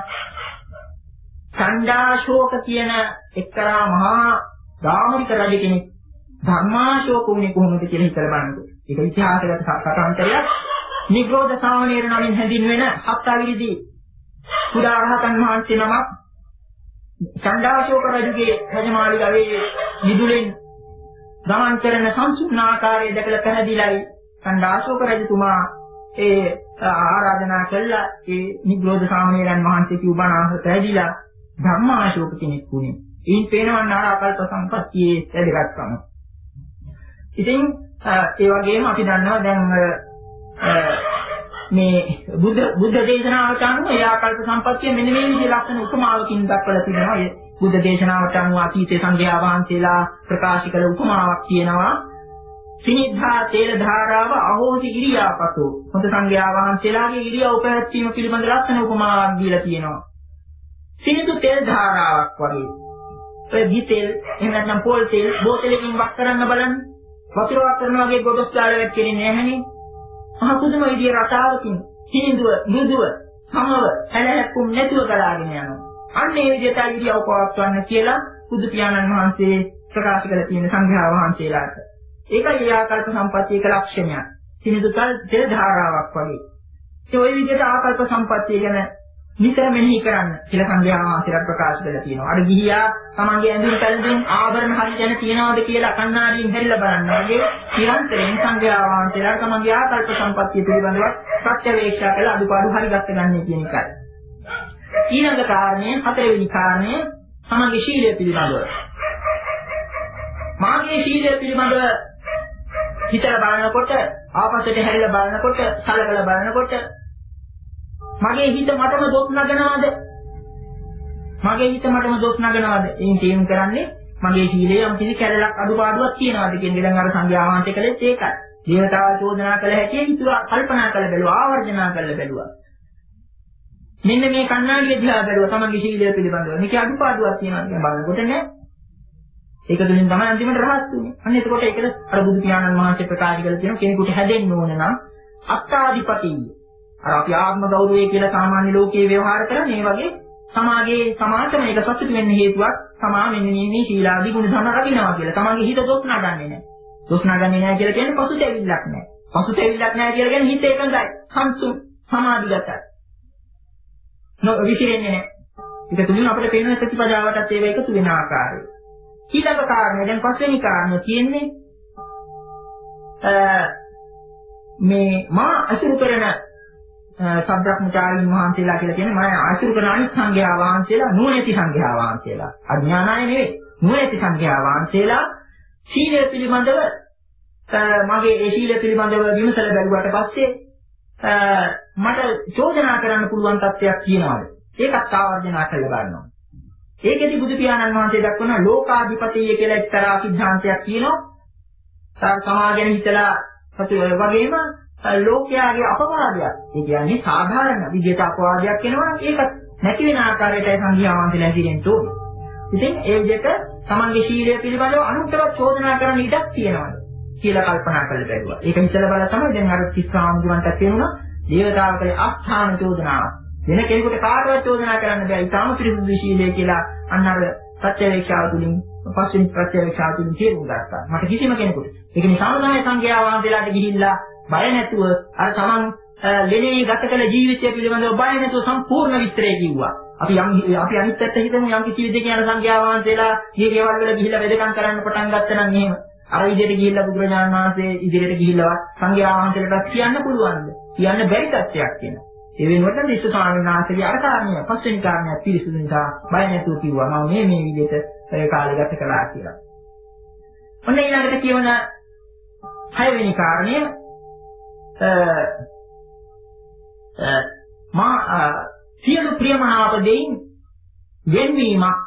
චණ්ඩාශෝක කියන එක්තරා මහා ධාර්මික රජ කෙනෙක් ධර්මාශෝක වුණේ කොහොමද කියලා හිතලා බලනකොට ඒක ඉතිහාසගත කතාන්තරයක්. නිග්‍රෝධ සාමණේර නමින් හැඳින්වෙන හත් අවුරුදු කුඩා රහතන් වහන්සේ නමක් චණ්ඩාශෝක රජුගේ රජමාලිගාවේ විදුලෙන් ගමන් කරන සංසුන් ආකාරය දැකලා පැහැදිලයි චණ්ඩාශෝක රජතුමා ඒ ආරාධනා කළා ඒ නිග්‍රෝධ සාමණේරයන් වහන්සේ කිව් බණ අහලා පැහැදිලා ධර්මාශෝක කෙනෙක් වුණේ. ඊයින් පේනවන්න ආකල්ප සම්පත්තියේ වැදගත්කම. ඉතින් ඒ වගේම අපි දන්නවා දැන් මේ බුද්ධ බුද්ධ දේශනාවට අනුව ඒ ආකල්ප සම්පත්තිය මෙන්න මේ විදිහේ ලක්ෂණ උපමාවකින් දක්වලා තිබෙනවා. ඒ බුද්ධ දේශනාවට අනුව අතීතයේ සංඝයා වහන්සේලා ප්‍රකාශ කළ උපමාවක් කියනවා. සිනිද්ධා තේල ධාරාව අහෝසි ඉරියාපතෝ. හොඳ සංඝයා වහන්සේලාගේ ඉරියව් පැවැත්වීම පිළිබඳ ලක්ෂණ උපමාවක් දීලා තියෙනවා. සිනිඳු තෙල් ධාරාවක් වගේ. ඔය ගිතෙල් එහෙම නැත්නම් පොල් තෙල් බෝතලකින් වක් කරන්න බලන්න. වතුර වක් කරන වගේ ගොඩස් දාලා වැටෙන්නේ නැහැනේ. මහ පුදුම විදිය රටාවකින් සිනිඳුව මෘදුව සමව හැලහැප්පුම් නැතුව ගලාගෙන යනවා. අන්න ඒ විදිහට ඉරියව් පවත්වන්න කියලා බුදු පියාණන් වහන්සේ ප්‍රකාශ කළ තියෙන සංඝයා වහන්සේලාට. ඒකයි ආකල්ප සම්පත්තියක ලක්ෂණයක්. සිනිඳු තෙල් ධාරාවක් වගේ. ඒ ඔය විදිහට ආකල්ප සම්පත්තිය ගැන නිතර මෙනෙහි කරන්න කියලා සංඝයා වහන්සේලා ප්‍රකාශ කරලා තියෙනවා. අර ගිහියා තමන්ගේ ඇඳුම් පැළඳුම් ආභරණ හරි දැන තියනවාද කියලා කණ්ණාඩියෙන් හැරිලා බලන්න වගේ නිරන්තරයෙන් සංඝයා වහන්සේලා තමන්ගේ ආකල්ප සම්පත්තිය පිළිබඳව ප්‍රත්‍යවේක්ෂා කළ අඩුපාඩු හරි ගන්න කියන එකයි. ඊළඟ කාරණය හතරවෙනි කාරණය තමන්ගේ ශීලය පිළිබඳව. මාගේ ශීලය පිළිබඳව හිතලා බලනකොට ආපස්සට හැරිලා බලනකොට සලකලා බලනකොට මගේ හිත මටම දොස් නගනවාද? මගේ හිත මටම දොස් නගනවාද? එයින් තේරුම් කරන්නේ මගේ සීලයේ යම් කිසි කැලලක් අඩුපාඩුවක් තියෙනවාද කියන එක. දැන් අර සංඝයා වහන්සේ කළේත් ඒකයි. දේවතාව චෝදනා කළ හැටි හිතුවා කල්පනා කළ බැලුවා ආවර්ජනා කළ බැලුවා. මෙන්න මේ කණ්ණාඩිය දිහා බැලුවා තමන්ගේ සීලය පිළිබඳව. මේක අඩුපාඩුවක් තියෙනවාද කියන බලනකොට නෑ. ඒක තුලින් තමයි අන්තිමට රහත් වෙන්නේ. අන්න එතකොට ඒකද අර බුදු පියාණන් වහන්සේ ප්‍රකාශ කළ තියෙන කෙනෙකුට හැදෙන්න ඕන නම් අත්තාදිපතිය. අර අපි ආත්ම ගෞරවය කියලා සාමාන්‍ය ලෝකයේ ව්‍යවහාර කරන්නේ මේ වගේ සමාජයේ සමාජම මේක සතුට වෙන්න හේතුවක් තමා මෙන්න මේ ශීලාදී ගුණ ධර්ම රකින්නවා කියලා. තමන්ගේ හිත දොස් නගන්නේ නැහැ. දොස් නගන්නේ නැහැ කියලා කියන්නේ පසුතැවිල්ලක් නැහැ. පසුතැවිල්ලක් නැහැ කියලා කියන්නේ හිත එකඟයි, සංසුන්, සමාධිගතයි. නො විසිරෙන්නේ නැහැ. ඒක තුලින් අපිට පේන ප්‍රතිපදාවටත් ඒව එකතු වෙන ආකාරය. ඊළඟ කාරණය දැන් පස්වෙනි කාරණය කියන්නේ මේ මා අසුරු කරන සබ්‍රක්‍මචාරීන් වහන්සේලා කියලා කියන්නේ මම අසුරු කරන අනිත් සංඝයා වහන්සේලා නුවණැති සංඝයා වහන්සේලා. අඥානය නෙවෙයි. නුවණැති සංඝයා වහන්සේලා සීලය පිළිබඳව මගේ ඒ සීලය පිළිබඳව විමසලා බැලුවාට පස්සේ මට චෝදනා කරන්න පුළුවන් තත්ත්වයක් තියෙනවාද? ඒකත් ආවර්ජනා කරලා ගන්නවා. ඒකෙදි බුදු පියාණන් වහන්සේ දක්වන ලෝකාධිපතිය කියලා එක්තරා සිද්ධාන්තයක් තියෙනවා. සමාජයෙන් හිතලා සතු වගේම ලෝකයාගේ අපවාදයක්. ඒ කියන්නේ සාධාරණ විදිහට අපවාදයක් වෙනවා නම් ඒක නැති වෙන ආකාරයටයි සංඝයා වහන්සේලා ඉදිරියෙන් තෝරන. ඉතින් ඒ විදිහට තමන්ගේ ශීලය පිළිබඳව අනුන්ටවත් චෝදනා කරන්න ඉඩක් තියෙනවා කියලා කල්පනා කරලා බැලුවා. ඒක හිතලා බලලා තමයි දැන් අර තිස්සාමුදුරන්ට තේරුණා දේවතාවකගේ අස්ථාන චෝදනාව. වෙන කෙනෙකුට කාටවත් චෝදනා කරන්න බෑ. ඊටාම පිරිසුදු ශීලය කියලා අන්න අර ප්‍රත්‍යවේක්ෂාව තුලින් පස්වෙනි ප්‍රත්‍යවේක්ෂාව තුලින් තේරුම් ගත්තා. මට කිසිම කෙනෙකුට. ඒක නිසා තමයි සංඝයා වහන්සේලාට ගිහිල්ලා බය නැතුව අර තමන් ලෙනේ ගත කළ ජීවිතය පිළිබඳව බය නැතුව සම්පූර්ණ විස්තරය කිව්වා. අපි යම් අපි අනිත් පැත්ත හිතමු යම් කිසි විදිහකින් යන සංඝයා වහන්සේලා ගිහි ගෙවල් වල ගිහිල්ලා වෙදකම් කරන්න පටන් ගත්තා නම් එහෙම අර විදිහට ගිහිල්ලා බුදුරජාණන් වහන්සේ ඉදිරියට ගිහිල්ලා සංඝයා වහන්සේලාට කියන්න පුළුවන්ද? කියන්න බැරි තත්ත්වයක් තියෙනවා. ඒ වෙනුවට විශ්ව ස්වාමීන් වහන්සේගේ අර කාරණය පස්වෙනි කාරණය පිළිසුදු නිසා බය නැතුව කිව්වා මම මේ මේ විදිහට ඒ කාලය ගත කළා කියලා. ඔන්න ඊළඟට කියවන හයවෙනි කාරණය මා සියලු ප්‍රියමනාප දෙයින් වෙන්වීමක්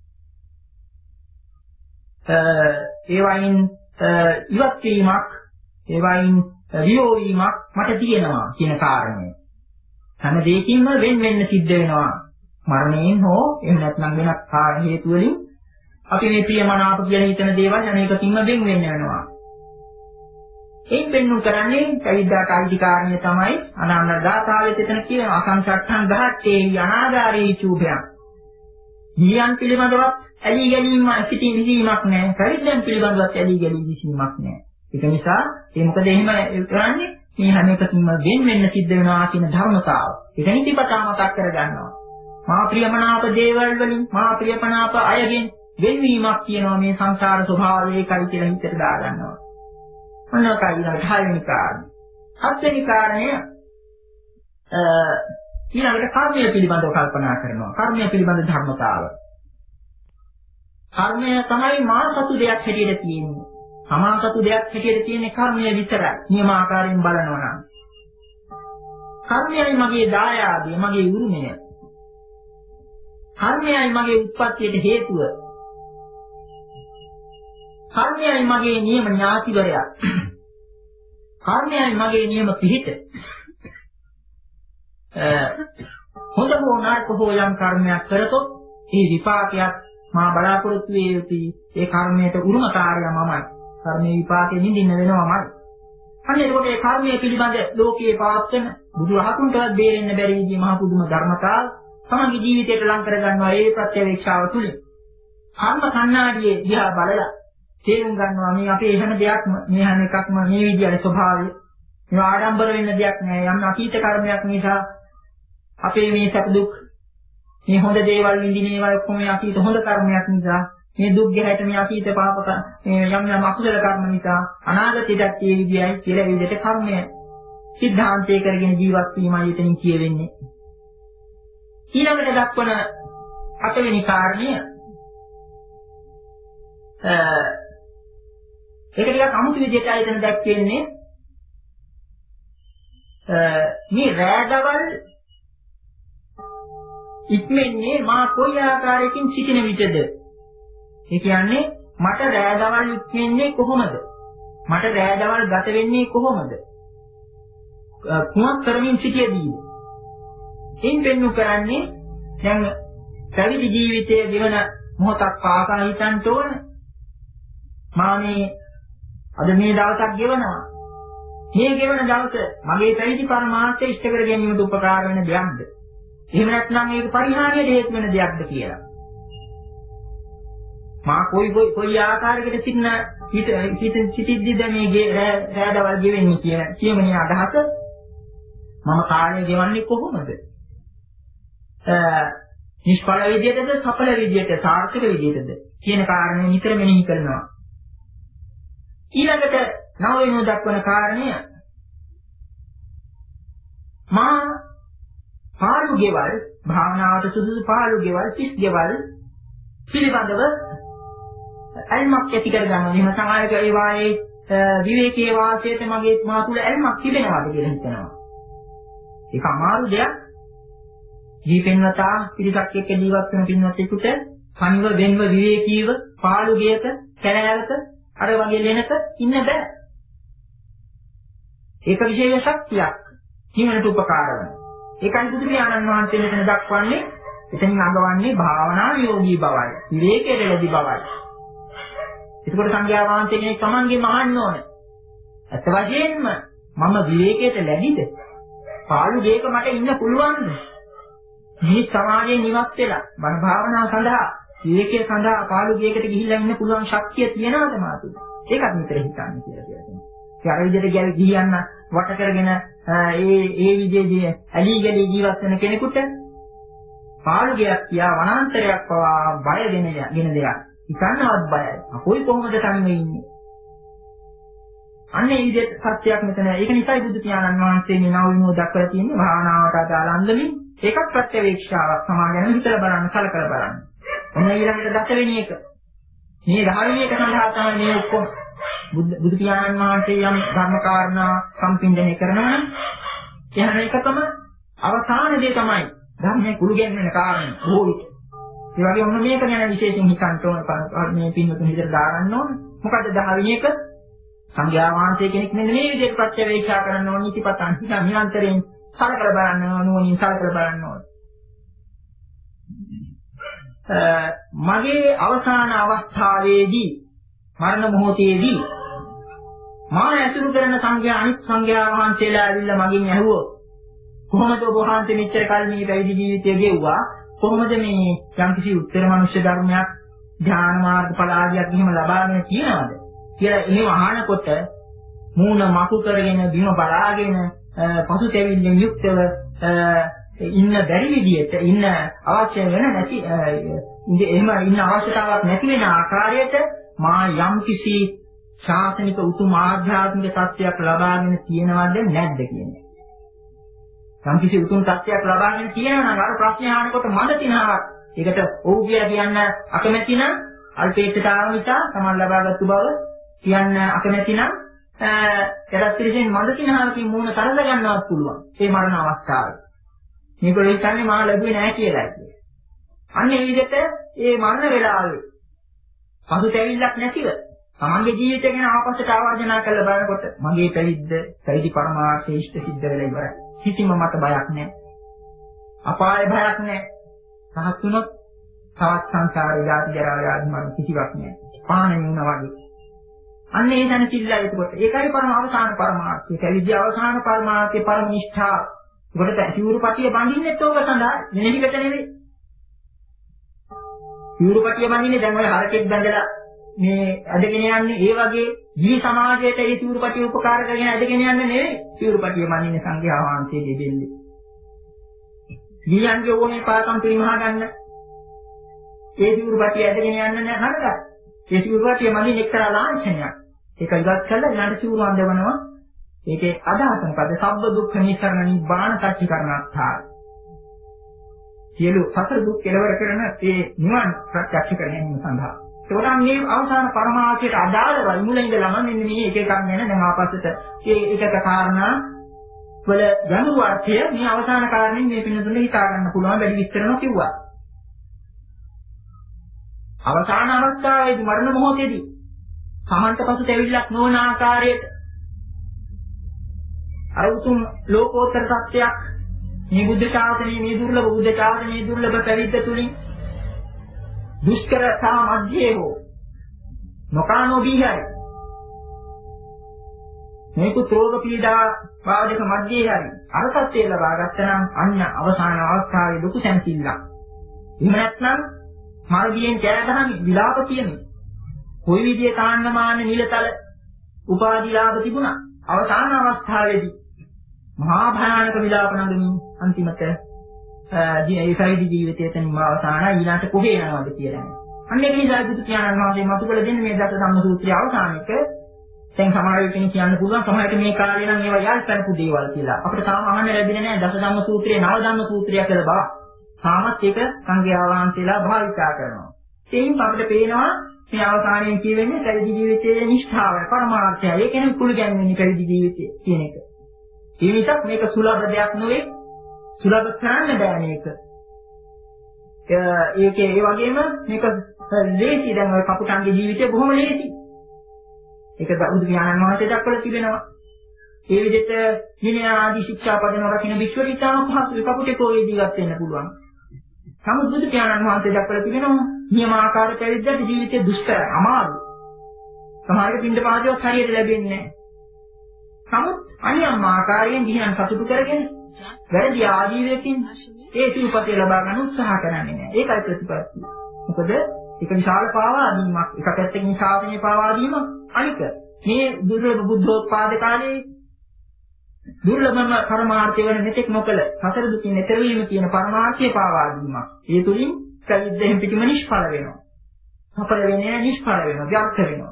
ඒ වයින් ඉවත් වීමක් ඒ වයින් වියෝ වීමක් මට තියෙනවා කියන කාරණය. හැම දෙයකින්ම වෙන් වෙන්න සිද්ධ වෙනවා. මරණයෙන් හෝ එහෙම නැත්නම් වෙනත් කාරණ හේතු වලින් අපි මේ ප්‍රියමනාප කියලා හිතන දේවල් අනේකකින්ම වෙන් වෙන්න වෙනවා. එයින් වෙන්නු කරන්නේ කවිදාට අයිතිකාරණය තමයි අනන්න දාතාවෙත් එතන කියන අසංසට්ඨං දහත්තේ අනාගාරී චූභයන්. නියන් පිළිබඳවත් ඇලී ගැනීම සිටී විසීමක් නැහැ. පරිද්දන් පිළිබඳවත් ඇලී ගැලී විසීමක් නැහැ. ඒක නිසා ඒ මොකද එහෙම කරන්නේ මේ හැම එකකින්ම වෙන් වෙන්න සිද්ධ වෙනවා කියන ධර්මතාව. ඒක නිතිපතා මතක් කරගන්නවා. මා ප්‍රියමනාප දේවල් වලින් මා ප්‍රියමනාප අයගෙන් වෙන්වීමක් කියනවා මේ සංසාර ස්වභාවය ඒකයි කියලා හිතට දාගන්නවා. මොනවායි ඊළඟට හයවෙනි කාරණය. හත්වෙනි කාරණය ඊළඟට කර්මය පිළිබඳව කල්පනා කරනවා. කර්මය පිළිබඳ ධර්මතාව. කර්මය තමයි මා සතු දෙයක් හැටියට තියෙන්නේ. තමා සතු දෙයක් හැටියට තියෙන්නේ කර්මය විතරයි. නියමාකාරයෙන් බලනවා නම්. කර්මයයි මගේ දායාදය, මගේ උරුමය. කර්මයයි මගේ උත්පත්තියට හේතුව. කර්මයයි මගේ නියම ඥාතිවරයා. කර්මයයි මගේ නියම පිහිට. හොඳ හෝ නරක හෝ යම් කර්මයක් කරතොත් ඒ විපාකයක් මා බලාපොරොත්තු වේ යුතුයි. ඒ කර්මයට උරුමකාරයා මමයි. කර්මයේ විපාකෙ නිදින්න වෙනවමයි. අන්න එතකොට ඒ කර්මයේ පිළිබඳ ලෝකයේ පවත්වන බුදුරහතුන්ටවත් බේරෙන්න බැරි විදිහේ මහ පුදුම ධර්මතාව තමන්ගේ ජීවිතයට ලං කර ගන්නවා ඒ ප්‍රත්‍යවේක්ෂාව තුලින්. කර්ම කණ්ණාඩියේ දිහා බලලා තේරුම් ගන්නවා මේ අපේ හැම දෙයක්ම මේ හැම එකක්ම මේ විදිහේ ස්වභාවය. මේ ආඩම්බර වෙන්න දෙයක් නෑ. යම් අතීත කර්මයක් නිසා අපේ මේ සැප දුක් මේ හොඳ දේවල් විඳින ඒවා ඔක්කොම මේ අතීත හොඳ කර්මයක් නිසා මේ දුක් ගැහැට මේ අතීත පාපක මේ යම් යම් අකුසල කර්ම නිසා අනාගතයටත් ඒ විදිහයි කියලා ඒ විදිහට කර්මය සිද්ධාන්තය කරගෙන ජීවත් වීමයි එතනින් කියවෙන්නේ. ඊළඟට දක්වන අටවෙනි කාරණය ඒක ටිකක් අමුතු විදිහට ආයතන දැක්වෙන්නේ මේ රැදවල් ඉක්මන්නේ මා කොයි ආකාරයකින් සිටින විටද? ඒ කියන්නේ මට රැදවල් ඉක්මන්නේ කොහොමද? මට රැදවල් ගත වෙන්නේ කොහොමද? කුමක් කරමින් සිටියේදී? එයින් වෙන්නු කරන්නේ දැන් පැවිදි ජීවිතයේ ජීවන මොහොතක් පාසා හිතන්න ඕන. මා මේ අද මේ දවසක් ගෙවනවා. මේ ගෙවන දවස මගේ පැවිදි පරමාර්ථය ඉෂ්ට කර ගැනීමට උපකාර වෙන දෙයක්ද? එහෙම නැත්නම් ඒක පරිහානියට හේතු වෙන දෙයක්ද කියලා. මා කොයි කොයි කොයි ආකාරයකට සිටින හිත හිත සිටිද්දිද මේ රැඳවල් ගෙවෙන්නේ කියන කියමනේ අදහස මම කාලය ගෙවන්නේ කොහොමද? නිෂ්ඵල විදියටද සඵල විදියට සාර්ථක විදියටද කියන කාරණේ නිතර මෙනෙහි කරනවා. ඊළඟට නව වෙනු දක්වන කාරණය මා පාළු ගෙවල් භාවනාවට සුදුසු පාළු ගෙවල් තිස් ගෙවල් පිළිබඳව අල්මක් ඇති කර ගන්නවා. එහෙම සමායක ඒ වායේ විවේකී වාසයට මගේ මා තුල අල්මක් තිබෙනවාද කියලා හිතනවා. ඒක අමාරු දෙයක්. ජීපෙන්වතා පිරිසක් එක්ක ජීවත් වෙන පින්වත්ෙකුට කනිව වෙන්ව විවේකීව පාළු ගෙයක කැලෑවක අර වගේ ලෙනක ඉන්න බෑ. ඒක විශේෂ ශක්තියක් ජීවනට උපකාර වෙනවා. ඒකයි බුදු පියාණන් වහන්සේ මෙතන දක්වන්නේ එතනින් අඟවන්නේ භාවනා යෝගී බවයි. විවේකයේ ලැබි බවයි. ඒකෝට සංඝයා වහන්සේ කෙනෙක් Tamange මහන්න ඕනේ. අත් වශයෙන්ම මම විවේකයට ලැබිද? පාළු ගෙයක මට ඉන්න පුළුවන්ද? මේ සමාජයෙන් ඉවත් වෙලා බණ භාවනාව සඳහා විවේකයේ සඳහා පාළු ගෙයකට ගිහිල්ලා ඉන්න පුළුවන් ශක්තිය තියෙනවද මාතුල? ඒකත් මෙතන හිතන්න කියලා කියනවා. ඒ අර විදිහට ගැල් ගිහියන්න වට කරගෙන ඒ ඒ විදිහේ ඇලි ගලි ජීවත් වෙන කෙනෙකුට පාළු ගෙයක් තියා වනාන්තරයක් පවා බය දෙන ගෙන දෙයක්. හිතන්නවත් බයයි. අපොයි කොහොමද තනිව ඉන්නේ? අන්න ඒ විදිහට සත්‍යයක් මෙතන. ඒක නිසායි බුදු පියාණන් වහන්සේ මේ නව විනෝද දක්වලා තියෙන්නේ භාවනාවට අදාළ අන්දමින්. ඒකත් ප්‍රත්‍යවේක්ෂාවක් සමාගයෙන් හිතලා බලන්න සලකලා බලන්න. ඔන්න ඊළඟට දසවෙනි එක. මේ දහවෙනි එක සඳහා තමයි මේ ඔක්කොම බුදු පියාණන් වහන්සේ යම් ධර්ම කාරණා සම්පින්දනය කරනවා නම් එහෙනම් ඒකම අවසාන දේ තමයි ධර්මයේ කුළු ගැන්වෙන කාරණේ. ඕක. ඒ වගේ ඔන්න මේක ගැන විශේෂයෙන් හිතන්න ඕන මේ පින්වතුන් හිතට දාගන්න ඕන. මොකද දහවෙනි එක සංඝයා වහන්සේ කෙනෙක් මෙන්න මේ විදිහට ප්‍රත්‍යවේක්ෂා කරන්න ඕන නිතිපතන් හිතා නිරන්තරයෙන් සලකලා බලන්න ඕන නුවණින් සලකලා බලන්න ඕන. මගේ අවසාන අවස්ථාවේදී මරණ මොහොතේදී මා ඇසුරු කරන සංඝයා අනිත් සංඝයා වහන්සේලා ඇවිල්ලා මගෙන් ඇහුවෝ කොහොමද ඔබ වහන්සේ මෙච්චර කල් මේ පැවිදි ජීවිතය ගෙවුවා? කොහොමද මේ යම්කිසි උත්තර මනුෂ්‍ය ධර්මයක් ධ්‍යාන මාර්ගඵල ආදියක් එහෙම ලබාගෙන තියනවද කියලා එහෙම අහනකොට මූණ මකු කරගෙන බිම බලාගෙන පසුතැවිල්ලෙන් යුක්තව ඉන්න බැරි විදියට ඉන්න අවශ්‍ය වෙන නැති එහෙම ඉන්න අවශ්‍යතාවක් නැති වෙන ආකාරයට මා යම්කිසි ශාසනික උතුම් ආධ්‍යාත්මික තත්ත්වයක් ලබාගෙන තියෙනවද නැද්ද කියන්නේ. යම්කිසි උතුම් තත්ත්වයක් ලබාගෙන තියෙනවා නම් අර ප්‍රශ්නේ අහනකොට මඳ තිනාවක් ඒකට ඔව් කියලා කියන්න අකමැති නම් අල්පේච්ඡතාව නිසා තමයි ලබාගත්තු බව කියන්න අකමැති නම් එදත් පිළිසෙන් මඳ තිනාවකින් මූණ තරඳ ගන්නවත් පුළුවන් ඒ මරණ අවස්ථාවේ. මේගොල්ලෝ හිතන්නේ මා ලැබුවේ නැහැ කියලා කියන්නේ. අන්න ඒ විදිහට ඒ මරණ වෙලාවේ පසුතැවිල්ලක් නැතිව තමන්ගේ ජීවිතය ගැන ආපස්සට ආවර්ජනා කරලා බලනකොට මගේ පැවිද්ද පැවිදි පරමාර්ථය ඉෂ්ට සිද්ධ වෙලා ඉවරයි. කිසිම මට බයක් නැහැ. අපාය භයක් නැහැ. සහත් වුණොත් තවත් සංසාරේ ජාති ජරා ව්‍යාධි මරණ කිසිවක් නැහැ. පාණේ වුණා වගේ. අන්න ඒ දැන සිල්ලා ඒකට. ඒකයි පරම අවසාන පරමාර්ථය. පැවිදි අවසාන පරමාර්ථයේ පරම නිෂ්ඨාව. ඒකට සිවුරුපටිය බඳින්නෙත් ඕක සඳහා නෙලිකට නෙවෙයි. සිවුරුපටිය බඳින්නේ දැන් ඔය හරකෙක් බඳලා මේ අදගෙන යන්නේ ඒ වගේ ජී සමාජයට ඒ සිවුරුපටිය උපකාර කරගෙන අදගෙන යන්නේ නෙවෙයි. සිවුරුපටිය බඳින්නේ සංඝයා වහන්සේගේ දෙන්නේ. ගියන්ගේ ඕනේ පාකම් පිරිමහා ගන්න. ඒ සිවුරුපටිය අදගෙන යන්නේ නැහැ නේද? ඒ සිවුරුපටිය බඳින්නේ එක්තරා ලාංඡනයක්. ඒක ඉවත් කරලා ඊළඟ සිවුරු අඳවනවා. ඒකේ අදහස මොකද? සබ්බ දුක්ඛ නිසරණ නිබ්බාන සච්චිකරණාර්ථය. සියලු සතර දුක් කෙලවර කරන ඒ නිවන් ප්‍රත්‍යක්ෂ කර ගැනීම සඳහා. ඒකනම් මේ අවසාන පරමාර්ථයට අදාළවයි මුලින් ඉඳලම මෙන්න මේ එක එකක් ගැන දැන් ආපස්සට ඒ එකක කාරණා වල ගැඹුරු අර්ථය මේ අවසාන කාරණෙන් මේ පින්නතුනේ හිතා ගන්න පුළුවන් වැඩි විස්තර නොකියුවා. අවසාන අවස්ථාවේදී මරණ මොහොතේදී සමන්ත පසුතැවිල්ලක් නොවන ආකාරයට අර උතුම් ලෝකෝත්තර සත්‍යයක් මේ බුද්ධ ශාසනයේ මේ දුර්ලභ බුද්ධ ශාසනයේ දුර්ලභ පැවිද්ද තුලින් දුෂ්කර සාමධ්‍යේ හෝ නොකානෝ බීහයි මේකුත් රෝග පීඩා වාදක මැදේ හරි අර තත්ත්වය ලබා ගත්තා නම් අන්න අවසාන අවස්ථාවේ ලොකු සැනසෙල්ලක්. එහෙම නැත්නම් මාර්ගයෙන් කෑ ගහමි විලාප කියමි. කොයි විදිහේ තාන්නමාන නිලතල උපාධි ලාභ තිබුණා. අවසාන අවස්ථාවේදී මහා භයානක විලාප නගමින් අන්තිමට ඒ සෛද ජීවිතයේ තනිම අවසානයි ඊළාට කොහේ යනවද කියලා. අන්න ඒක නිසා බුදු පියාණන් වහන්සේ මතු කළ දෙන්නේ මේ දස ධම්ම සූත්‍රයේ අවසානයේක දැන් සමහර වෙලකින් කියන්න පුළුවන් සමහරට මේ කාලේ නම් ඒවා යල් කරපු දේවල් කියලා. අපිට තාම අහන්න ලැබෙන්නේ නැහැ දස ධම්ම සූත්‍රයේ නව ධම්ම සූත්‍රය කියලා බව. තාමත් ඒක සංඝයා වහන්සේලා භාවිතා කරනවා. ඒයින් අපිට පේනවා මේ අවසානයේ කියවෙන්නේ පැවිදි ජීවිතයේ නිෂ්ඨාවය, පරමාර්ථය. ඒ කියන්නේ කුළු ගැන්වෙන්නේ පැවිදි ජීවිතය කියන එක. ඒ නිසා මේක සුලභ දෙයක් නෙවෙයි. සුලභ කරන්න බෑ මේක. ඒකේ ඒ වගේම මේක ලේසි. දැන් ඔය කපුටන්ගේ ජීවිතය බොහොම ලේසි. ඒක බුදු පියාණන් වහන්සේ දක්වලා තිබෙනවා. ඒ විදිහට විනය ආදී ශික්ෂාපදන රකින්න භික්ෂුවට ඉතාම පහසුයි කපුටේකෝ ජීවත් වෙන්න පුළුවන්. නමුත් බුදු පියාණන් වහන්සේ දක්වලා තිබෙනවා නියමාකාර පැවිද්දට ජීවිතේ දුෂ්කරයි, අමාරුයි. සමහරවිට පින්ඩ පාදයක් හරියට ලැබෙන්නේ නැහැ. නමුත් අනියම් ආකාරයෙන් ගිහින් සතුටු කරගෙන වැරදි ආජීවයකින් ඒ සිල්පතේ ලබා ගන්න උත්සාහ කරන්නේ නැහැ. ඒකයි ප්‍රතිපත්තිය. මොකද ඒක විශාල පාවා දීමක්. එක පැත්තකින් ශාසනය පාවා දීමක්. අනික මේ දුර්ලභ බුද්ධෝත්පාද කාලේ දුර්ලභම පරමාර්ථය වෙන මෙතෙක් නොකල සතර දුකින් ඈතර වීම කියන පරමාර්ථය පාවා දීමක්. ඒ තුලින් පැවිද්දෙන් පිටිම නිෂ්ඵල වෙනවා. සඵල වෙන්නේ නිෂ්ඵල වෙනවා, ව්‍යර්ථ වෙනවා.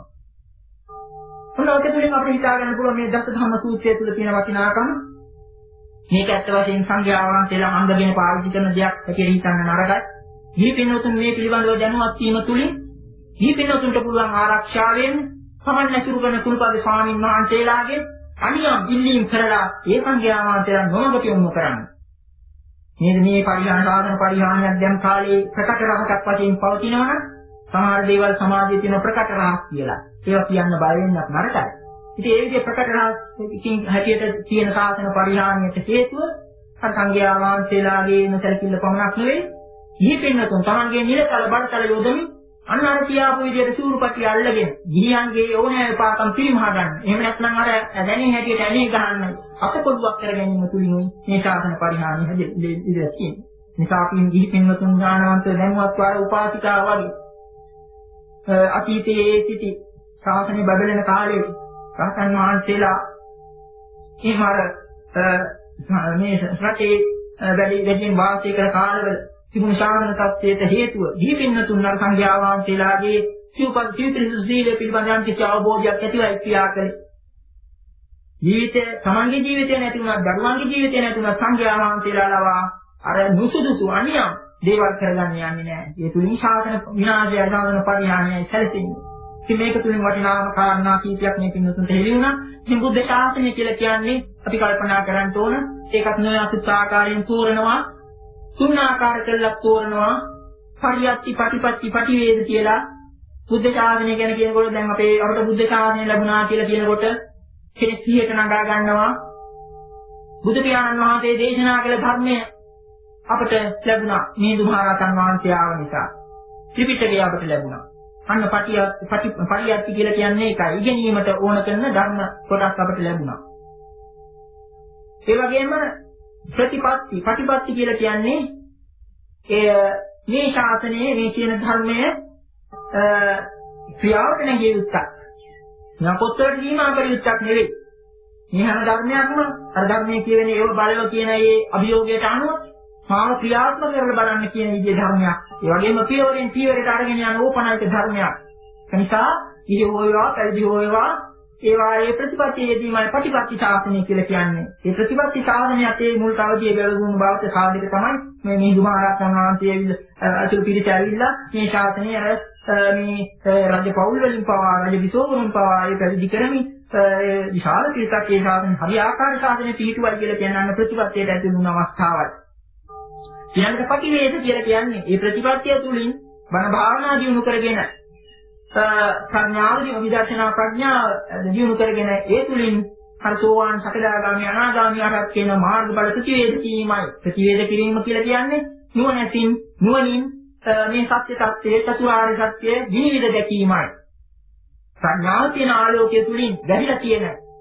මොනවාද තුලින් අපිට හිතා ගන්න පුළුවන් මේ දස ධම්ම සූත්‍රය තුල තියෙන වටිනාකම? මේක ඇත්ත වශයෙන්ම සංඝයා වහන්සේලා අංගගෙන පාවිච්චි කරන දෙයක් හැටියට හිතන්න නරකයි. මේ පින්වතුන් මේ පිළිබඳව දැනුවත් වීම තුලින් මේ පින්වතුන්ට පුළුවන් ආරක්ෂාවෙන් සමන් නැතුරු කරන කුලපද ස්වාමීන් වහන්සේලාගේ අනියම් ඉල්ලීම් කරලා ඒ සංඝයා වහන්සේලා නොමගට යොමු කරන්න. මේ මේ පරිහාන සාධන පරිහානියක් දැන් කාලේ ප්‍රකට රහසක් වශයෙන් පවතිනවා නම් සමහර දේවල් සමාජයේ තියෙන ප්‍රකට රහස් කියලා. ඒවා කියන්න බය වෙන්නත් නරකයි. ඉතින් ඒ විදිහේ ප්‍රකට රහසින් හැටියට තියෙන සාසන පරිහානියට හේතුව අර සංඝයා වහන්සේලාගේ නොසලකිල්ල පමණක් නෙවෙයි. ඊ පින්නතුන් තමන්ගේ නිරතල බඩතල යොදමින් අන්න අර කියාපු විදිහට සූරුපටි අල්ලගෙන ගිහියන්ගේ ඕනෑ පාකම් පිරිමහ ගන්න. එහෙම නැත්නම් අර දැනෙන හැටියට ඇනේ ගහන්න අතකොඩුවක් කර ගැනීම තුලිනුයි මේ ශාසන පරිහානිය හැදෙන්නේ ඉඳලා තියෙන්නේ. නිසා අපි ගිහි පින්වතුන් ඥානවන්ත දැනුවත් වාර උපාසිකා වගේ අතීතයේ සිටි ශාසනය බබලන කාලේ රහතන් වහන්සේලා ඉහාර මේ රටේ වැඩි වැඩිම වාසය කර කාලවල තිබුණු ශාසන තත්ත්වයට හේතුව ගිහි පින්වතුන් අර සංඝයා වහන්සේලාගේ සිව්පත් ජීවිත සීල පිළිබඳව කිසි අවබෝධයක් ඇතිවයි කියා කලේ. ජීවිතේ තමන්ගේ ජීවිතේ නැති වුණා, දරුවන්ගේ ජීවිතේ නැති වුණා සංඝයා වහන්සේලා ලවා අර නුසුදුසු අනියම් දේවල් කරගන්න යන්නේ නැහැ. ඒ තුලින් ශාසන විනාශය ශාසන පරිහානියයි සැලසෙන්නේ. ඉතින් මේක තුලින් වටිනාම කාරණා කීපයක් මේ පින්වතුන්ට හෙළි වුණා. ඉතින් බුද්ධ ශාසනය කියලා කියන්නේ අපි කල්පනා කරන්න ඕන ඒකත් නොයසිත ආකාරයෙන් තෝරනවා, තුන් ආකාර කළක් තෝරනවා, පරියත්ති ප්‍රතිපatti පටිවේද කියලා. බුද්ධ ශාසනය ගැන කියනකොට දැන් අපේ අපිට බුද්ධ ශාසනය ලැබුණා කියලා කියනකොට කෙනෙක් සිහියට නගා ගන්නවා බුදු පියාණන් වහන්සේ දේශනා කළ ධර්මය අපට ලැබුණා මිහිඳු මහ රහතන් වහන්සේ ආව නිසා. ත්‍රිපිටකය අපට ලැබුණා. අන්න පටියත්ති පරියත්ති කියලා කියන්නේ ඒකයි. ඉගෙනීමට ඕන කරන ධර්ම කොටස් අපට ලැබුණා. ඒ වගේම ප්‍රතිපatti ප්‍රතිපatti කියලා කියන්නේ ඒ මේ ශාසනයේ මේ කියන ධර්මය ක්‍රියාවට නැගිය යුත්තක්. මම පොත්වලට දීමා කර යුත්තක් නෙවෙයි. මේ හැම ධර්මයක්ම අර ධර්මයේ කියන ඒව බලව කියන ඒ අභියෝගයට අනුව මාව ක්‍රියාත්මක කරලා බලන්න කියන විදිහේ ධර්මයක්. ඒ වගේම පියවරෙන් පියවරට අරගෙන යන ඕපනායක ධර්මයක්. ඒ නිසා ඉහි හොයවා, පැවිදි හොයවා ඒවායේ ප්‍රතිපත්තියේදීමයි ප්‍රතිපත්ති ශාසනය කියලා කියන්නේ. මේ ප්‍රතිපත්ති ශාසනයත් ඒ මුල් අවධියේ වැළඳුණු බවට සාධක තමයි මේ මිහිඳු මහ රහතන් වහන්සේ ඇවිල්ලා අතුරු පිළිස ඇවිල්ලා මේ ශාසනය අර මේ රජ පෞල් වලින් පවා රජ විසෝවරුන් පවා ඒ පැවිදි කරමින් විශාල පිරිසක් ඒ ශාසනය හරි ආකාර ශාසනය පිළිතුවයි කියලා කියන ප්‍රතිපත්තියට ඇතුළු වුණ අවස්ථාවයි. ඊළඟට පටිවේද කියලා කියන්නේ මේ ප්‍රතිපත්තිය තුලින් බණ භාවනා දියුණු කරගෙන ප්‍රඥාව දිනු විදර්ශනා ප්‍රඥාව දියුණු කරගෙන ඒ තුලින් අර සෝවාන් සකදාගාමී අනාගාමී අරහත් කියන මාර්ග බල ප්‍රතිවේද කිරීමයි. ප්‍රතිවේද කිරීම කියලා කියන්නේ නුවණැසින් නුවණින් මේ සත්‍ය tattve චතුරාර්ය සත්‍ය විනිවිද දැකීමයි. ප්‍රඥාව කියන ආලෝකයේ තුලින් වැහිලා තියෙන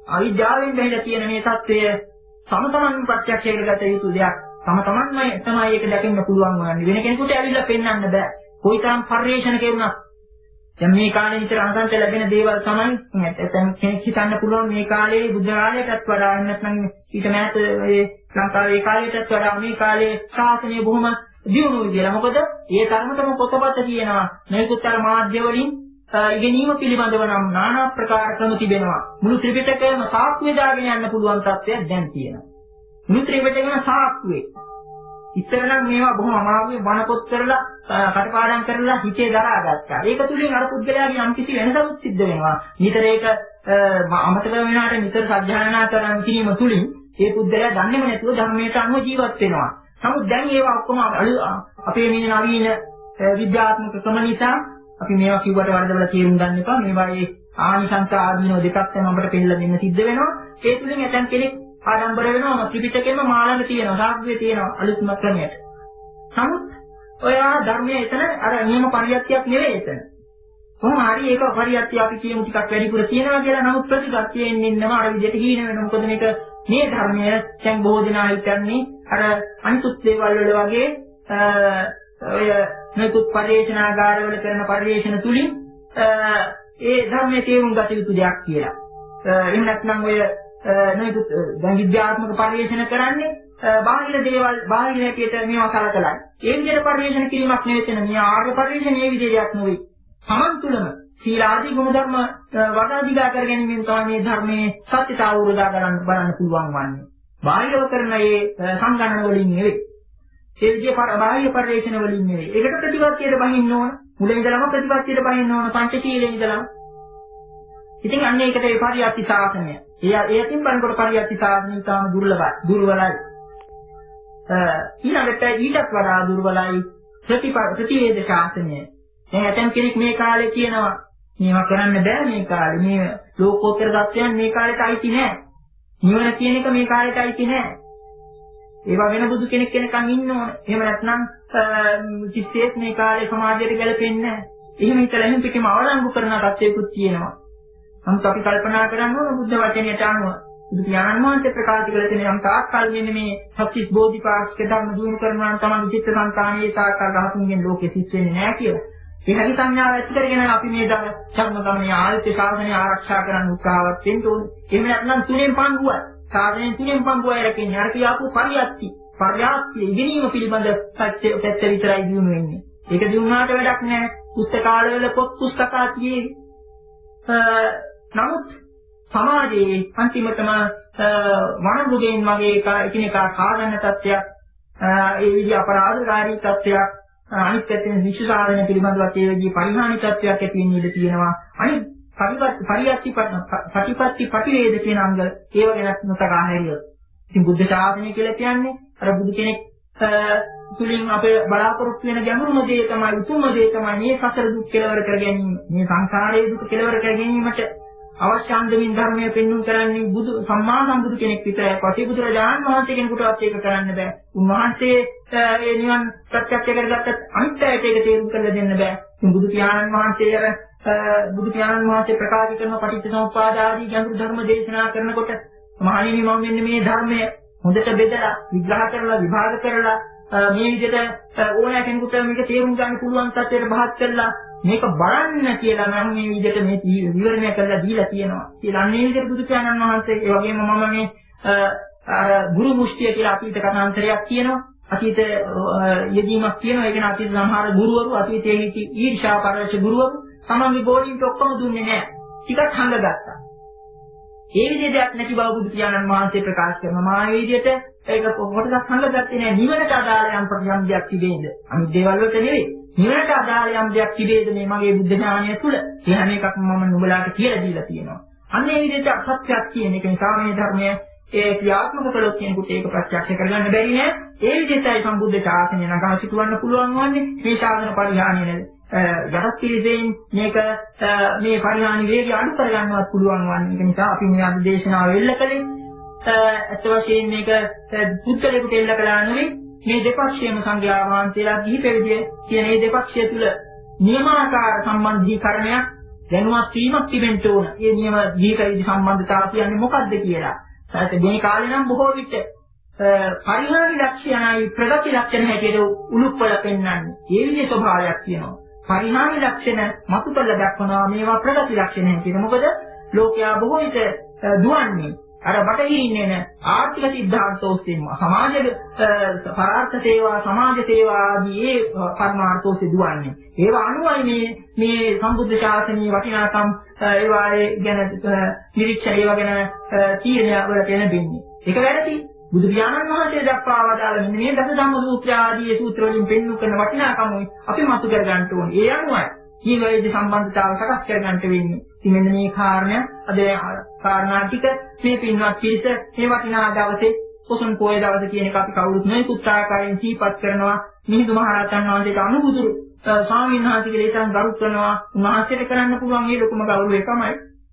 අවිද්‍යාවෙන් බැහැලා තියෙන මේ தත්වය තම තමන් ප්‍රත්‍යක්ෂ කරගත යුතු දෙයක්. තම තමන්මයි තමයි ඒක දකින්න පුළුවන් වන්නේ. වෙන කෙනෙකුට ඇවිල්ලා පෙන්වන්න බෑ. කොයිතරම් පරිශ්‍රණ කෙරුණත්. දැන් මේ කාලේ විතර අහසන්ට ලැබෙන දේවල් තමයි නැත්නම් කෙනෙක් හිතන්න පුළුවන් මේ කාලේ බුද්ධ කාලයටත් වඩා නැත්නම් ඊට මෑත ඒ ලංකාවේ කාලයටත් වඩා මේ කාලේ ශාසනය බොහොම දියුණුයි කියලා. මොකද ඒ තරමටම පොතපත කියනවා මේකුත්තර මාධ්‍ය වලින් ඉගෙනීම පිළිබඳව නම් নানা ප්‍රකාර ක්‍රම තිබෙනවා. මුළු ත්‍රිපිටකයම සාක්කුවේ දාගෙන යන්න පුළුවන් තත්ත්වයක් දැන් තියෙනවා. මුළු ත්‍රිපිටකයම සාක්කුවේ. ඉතර නම් මේවා බොහොම අමාරුවේ බණ පොත් කරලා කටපාඩම් කරලා හිතේ දරාගත්තා. ඒක තුලින් අර පුද්ගලයාගේ යම්කිසි වෙනසක් සිද්ධ වෙනවා. නිතර ඒක අමතක වෙනාට නිතර සත්‍යයනා කරන් කිරීම තුලින් ඒ පුද්ගලයා දන්නේම නැතුව ධර්මයට අනුව ජීවත් වෙනවා. නමුත් දැන් ඒවා ඔක්කොම අපේ මේ නවීන විද්‍යාත්මක ක්‍රම නිසා අපි මේවා කිව්වට වරදවල තේරුම් ගන්න එපා. මේවා ඒ ආනිසංස ආදීනෝ දෙකක් තමයි අපිට පෙන්නලා දෙන්න සිද්ධ වෙනවා. ඒ තුලින් ඇතන් කෙනෙක් ආඩම්බර වෙනවා. ත්‍රිපිටකෙම මාළඟ තියෙනවා. සාග්‍රේ තියෙනවා. අලුත්ම ක්‍රමයට. නමුත් ඔයා ධර්මයේ එතන අර නියම පරියත්තියක් නෙවෙයි එතන. කොහොම හරි ඒක පරියත්තිය අපි කියමු ටිකක් වැඩිපුර තියෙනවා කියලා. නමුත් ප්‍රතිගතියෙන් ඉන්නම අර විදිහට හීන වෙනවා. මොකද මේක මේ ධර්මය දැන් බොහෝ දෙනා හිතන්නේ අර අනිකුත් දේවල් වල වගේ ඔය මේකුත් පරිේශනාගාරවල කරන පරිේශන තුලින් ඒ ධර්මයේ තේරුම් ගත යුතු දෙයක් කියලා. එහෙම නැත්නම් ඔය මේකුත් දැන් විද්‍යාත්මක පරිේශන කරන්නේ බාහිර දේවල් බාහිර හැටියට මේවා සලකලා. ඒ විදිහට පරිේශන කිරීමක් නෙවෙයි මේ ආර්ය පරිේශන මේ විදිහට නෙවෙයි. සමන් තුලම සීලාදී ගුණධර්ම වඩා දිගා කර ගැනීමෙන් තමයි මේ ධර්මයේ සත්‍යතාව උරගා ගන්න බලන්න පුළුවන් වන්නේ. බාහිරව කරන මේ සංගණන වලින් නෙවෙයි. ඒ විදිහේ බාහිර පරිශ්‍රණ වලින් නෙවෙයි. ඒකට ප්‍රතිපත්තියට බහින්න ඕන. මුලින් ඉඳලම ප්‍රතිපත්තියට බහින්න ඕන පංචශීලයෙන් ඉඳලම. ඉතින් අන්න ඒකට ඒ පරියත්ති සාසනය. ඒ ඒකින් බලනකොට පරියත්ති සාසනය තාම දුර්ලභයි. දුර්වලයි. ඊළඟට ඊටත් වඩා දුර්වලයි ප්‍රතිපත්තියේ ශාසනය. දැන් ඇතම් කෙනෙක් මේ කාලේ කියනවා මේවා කරන්න බෑ මේ කාලේ. මේ ලෝකෝත්තර தත්වයන් මේ කාලේට අයිති නෑ. නිවන කියන එක මේ කාලේට අයිති නෑ. ඒවා වෙන බුදු කෙනෙක් කෙනකන් ඉන්න ඕන. එහෙම නැත්නම් කිසිසේත් මේ කාලේ සමාජයට ගැලපෙන්නේ නැහැ. එහෙම හිතලා එහෙම පිටිම අවලංගු කරන තත්ත්වයකුත් තියෙනවා. නමුත් අපි කල්පනා කරන්න ඕන බුද්ධ වචනයට අනුව. බුදු පියාණන් වහන්සේ ප්‍රකාශ කළ තියෙන යම් තාක්කල් මෙන්න මේ සත්‍විස් බෝධිපාක්ෂික ධර්ම දිනු කරනවා නම් තමයි චිත්ත සංකාණයේ තාක්කල් රහතුන්ගෙන් ලෝකෙ සිස් වෙන්නේ නැහැ කියලා. ඒ හැකි සංඥාව ඇති කරගෙන අපි මේ ධර්ම ගමනේ ආයත ශාසනය ආරක්ෂා කරන්න උත්සාහවත් වෙන්න ඕනේ. එහෙම නැත්නම් තුනෙන් පංගුවයි. සාධනෙන් තුනෙන් පංගුවයි රැකෙන්නේ. අර කියාපු පරියත්ති. පරියාත්ති ඉගෙනීම පිළිබඳ සත්‍ය පැත්ත විතරයි දිනු වෙන්නේ. ඒක දිනුනාට වැඩක් නැහැ. පුස්තකාලවල පොත් පුස්තකාතියේ නමුත් සමාජයේ අන්තිමටම වනරුගෙන් වගේ එකිනෙකා කාගන්න තත්ත්වයක් ඒ විදිහ අපරාධකාරී තත්ත්වයක් අනිත් පැත්තෙන් විශ්ව සාධන පිළිබඳව ඒ විදිහ පරිහානි තත්ත්වයක් ඇති වෙන්න ඉඩ තියෙනවා. අනිත් පරියත්ති ප්‍රතිපත්ති ප්‍රතිවේද කියන අංග ඒව ගැන නොතකා හැරියොත්. ඉතින් බුද්ධ ශාසනය කියලා කියන්නේ අර බුදු කෙනෙක් තුලින් අපේ බලාපොරොත්තු වෙන ගැඹුරුම දේ තමයි උතුම්ම දේ තමයි මේ සසර දුක් කෙලවර කර ගැනීම. මේ සංසාරයේ දුක කෙලවර කර ගැනීමට අවශ්‍ය අන්දමින් ධර්මය පෙන්වුම් කරන්නේ බුදු සම්මා සම්බුදු කෙනෙක් විතරයි. පටිපුත්‍රජාන් වහන්සේ කෙනෙකුටවත් ඒක කරන්න බෑ. උන්වහන්සේ ඒ නිවන් ප්‍රත්‍යක්ෂ කරගත්තත් අනිත් අයට ඒක තේරුම් කරලා දෙන්න බෑ. බුදු පියාණන් වහන්සේ අර බුදු පියාණන් වහන්සේ ප්‍රකාශ කරන පටිච්චසමුප්පාද ආදී ගැඹුරු ධර්ම දේශනා කරනකොට මහණෙනි මම මෙන්න මේ ධර්මය හොඳට බෙදලා විග්‍රහ කරලා විභාග කරලා මේ විදිහට ඕනෑ කෙනෙකුට මේක තේරුම් ගන්න පුළුවන් තත්ත්වයට බහත් කරලා මේක බලන්න කියලා මම මේ විදිහට මේ විවරණය කරලා දීලා තියෙනවා. කියලා අන්නේ විදිහට බුදු පියාණන් වහන්සේ ඒ වගේම මම මේ අර ගුරු මුෂ්ටිය කියලා අතීත කතාන්තරයක් කියනවා. අතීත යෙදීමක් කියනවා. ඒ කියන්නේ අතීත සමහර ගුරුවරු අතීතයේ හිටි ඊර්ෂ්‍යා පරවශ ගුරුවරු තමන්ගේ ගෝලීන්ට ඔක්කොම දුන්නේ නැහැ. ටිකක් හංගගත්තා. ඒ විදිහට නැති බව බුදු පියාණන් වහන්සේ ප්‍රකාශ කරනවා. මා මේ විදිහට ඒක කොටසක් හංගගත්තේ නැහැ. නිවනට අදාළ යම් ප්‍රතියම් දෙයක් තිබේද? අනිත් දේවල් වලට නෙවෙයි. නිවනට අදාළ යම් දෙයක් තිබේද මේ මගේ බුද්ධ ඥානය තුළ? ඒ හැම එකක්ම මම නුඹලාට කියලා දීලා තියෙනවා. අන්න ඒ විදිහට අසත්‍යයක් කියන එක නිසා මේ ධර්මය ඒ ක්‍රියාත්මක කළොත් කෙනෙකුට ඒක ප්‍රත්‍යක්ෂ කරගන්න බැරි නෑ. ඒ විදිහටයි සම්බුද්ධ ශාසනය නගා සිටවන්න පුළුවන් වන්නේ. මේ ශාසන පරිහානිය නේද? යටත් පිළිදෙන් මේක මේ පරිහානි වේගය අඩු කරගන්නවත් පුළුවන් වන්නේ. ඒක නිසා අපි මේ අද දේශනාව වෙල්ල කළේ අත් වශයෙන් මේක පුද්ගලයෙකුට එල්ල කළා නෙවෙයි. මේ දෙපක්ෂයේම සංඝයා වහන්සේලා ගිහි පැවිදි කියන මේ දෙපක්ෂය තුල නියමාකාර සම්බන්ධීකරණයක් දැනුවත් වීමක් තිබෙන්න ඕන. මේ නියම දීකරිදි සම්බන්ධතාව කියන්නේ මොකක්ද කියලා. ඒත් මේ කාලේ නම් බොහෝ විට පරිහානි ලක්ෂණයි ප්‍රගති ලක්ෂණ හැටියට උලුප්පල පෙන්වන්නේ. ඒ විදිහේ ස්වභාවයක් තියෙනවා. පරිහානි ලක්ෂණ මතු කළ දක්වනවා මේවා ප්‍රගති ලක්ෂණ හැටියට. මොකද ලෝකයා බොහෝ විට දුවන්නේ අර බටහිරින් එන ආර්ථික සිද්ධාන්ත ඔස්සේ සමාජ පරාර්ථ සේවා සමාජ සේවා ආදී ඒ පරමාර්ථ ඔස්සේ දුවන්නේ. ඒවා අනුවයි මේ මේ සම්බුද්ධ ශාසනයේ වටිනාකම් ඒවායේ ගැන නිරීක්ෂණ ඒවා ගැන තීරණය වලට එන දෙන්නේ. ඒක වැරදි. බුදු පියාණන් වහන්සේ දක්වා වදාළ මෙන්න මේ දස ධම්ම සූත්‍ර ආදී සූත්‍ර වලින් පෙන්වු කරන වටිනාකම අපි මතු කර ගන්න ඕනේ. ඒ අනුවයි ජීවයේ සම්බන්ධතාව සකස් කර ගන්නට වෙන්නේ. ඉතින් මෙන්න මේ කාරණය අද කාරණා ටික මේ පින්වත් පිරිස මේ වටිනා දවසේ පොසොන් පොයේ දවසේ කියන එක අපි කවුරුත් නොයෙකුත් ආකාරයෙන් සිහිපත් කරනවා. මිහිඳු මහ රහතන් වහන්සේට අනුබුදුරු ස්වාමීන් වහන්සේ කියලා ඉතින් ගරු කරනවා. උන්වහන්සේට කරන්න පුළුවන් මේ ලොකුම ගෞරවය තමයි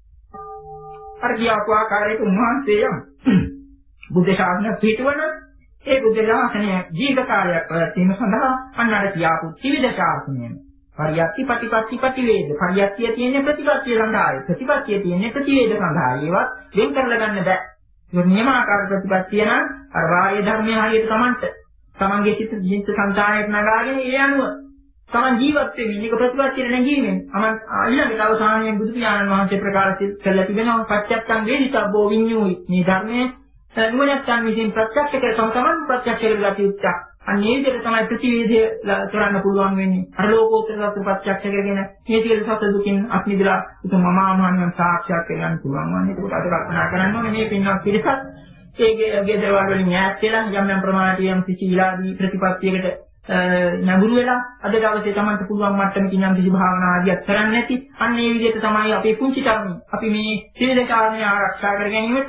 අර කියාපු ආකාරයට උන්වහන්සේ යම් බුද්ධ ශාසනය පිටවන ඒ බුද්ධ ශාසනය දීර්ඝ කාලයක් පැවැත්වීම සඳහා අන්න අර කියාපු ත්‍රිවිධ ශාසනය පරියත්ති ප්‍රතිපත්ති ප්‍රතිවේද පරියත්තිය තියෙන්නේ ප්‍රතිපත්තිය සඳහායි ප්‍රතිපත්තිය තියෙන්නේ ප්‍රතිවේද සඳහායි ඒවත් වෙන් කරලා ගන්න බෑ. ඒ නියමාකාර ප්‍රතිපත්තිය නම් අර වායේ ධර්මයේ හරියට Tamanට Tamanගේ චිත්ත ජීවිත සංතානයට නගාගෙන ඒ අනුව Taman ජීවත් වෙමින් ඒක ප්‍රතිපත්තියට නැගීමෙන් අමන් ඊළඟට අවසානයේ බුදු පියාණන් වහන්සේ ප්‍රකාශ කළා තිබෙනවා පච්චත්තං වේදිතබ්බෝ විඤ්ඤුයි මේ ධර්මයේ නුවණැත්තන් විසින් ප්‍රත්‍යක්ෂ කර තම තමන් ප්‍රත්‍යක්ෂ කරගත යුත්තක්. අන්න ඒ විදිහට තමයි ප්‍රතිවේධය කරන්න පුළුවන් වෙන්නේ. අර ලෝකෝත්තර සත්‍ය ප්‍රත්‍යක්ෂ කරගෙන මේ සියලු සත්‍ය දුකින් අත් මිදලා උතුම් මමාමහණන් සාක්ෂාත් කරගන්න පුළුවන් වන්නේ. ඒකට අද කල්පනා කරන්න ඕනේ මේ පින්වත් පිරිසත් ඒගේ ගෙදරවල වලින් ඈත් වෙලා යම් යම් ප්‍රමාණයට යම් සීලාදී ප්‍රතිපත්තියකට නඟුරු වෙලා අද දවසේ Tamanට පුළුවන් මට්ටමකින් යම් කිසි භාවනා ආදියක් කරන්නේ නැති. අන්න ඒ විදිහට තමයි අපේ පුංචි තරමින් අපි මේ ත්‍රිවිධ කාරණේ ආරක්ෂා කර ගැනීමට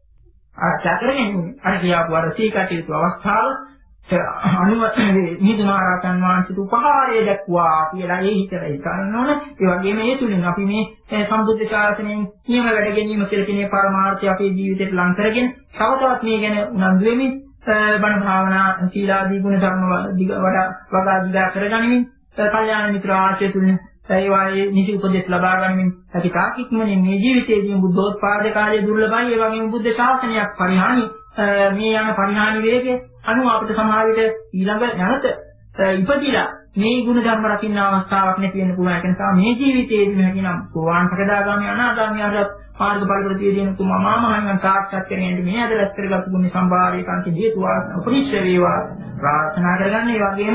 ආරක්ෂා කර ගැනීම. අර කියාපු අර සීකටයුතු අවස්ථාව අනුව මිහිඳු මහ රහතන් වහන්සේට උපහාරය දක්වා කියලා ඒ හිතලා හිතන්න ඕන. ඒ වගේම ඒ තුලින් අපි මේ සම්බුද්ධ ශාසනයෙන් නියම වැඩ ගැනීම කියලා කියන පරමාර්ථය අපේ ජීවිතයට ලං කරගෙන තව තවත් මේ ගැන උනන්දු වෙමින් බණ භාවනා සීලාදී ගුණ ධර්ම වඩා වගා දිගා කරගනිමින් කල්යාණ මිත්‍ර ආශ්‍රය තුලින් ඒ වායේ නිසි උපදෙස් ලබා ගනිමින් අපි තාකික්මනින් මේ ජීවිතයේදී බුද්ධෝත්පාද කාලයේ දුර්ලභයි. ඒ වගේම බුද්ධ ශාසනයක් පරිහානි මේ යන පරිහානි වේගය අනුව අපිට සමහර විට ඊළඟ නැවත ඉපදිලා මේ ගුණ ධර්ම රකින්න අවස්ථාවක් නැති වෙන්න පුළුවන්. ඒක නිසා මේ ජීවිතයේදී හැකිනම් සෝවාන් සකදාගාමී අනාගාමී අරහත් මාර්ගඵල ප්‍රතිවේදීන තුමාමාමහන් සාක්ෂාත් කරගන්න මේ අද රැස් කරගත් ගුණ සම්භාරයේ කාන්ති හේතු වාසනා උපනිශ්‍ර වේවා ප්‍රාර්ථනා කරගන්න. ඒ වගේම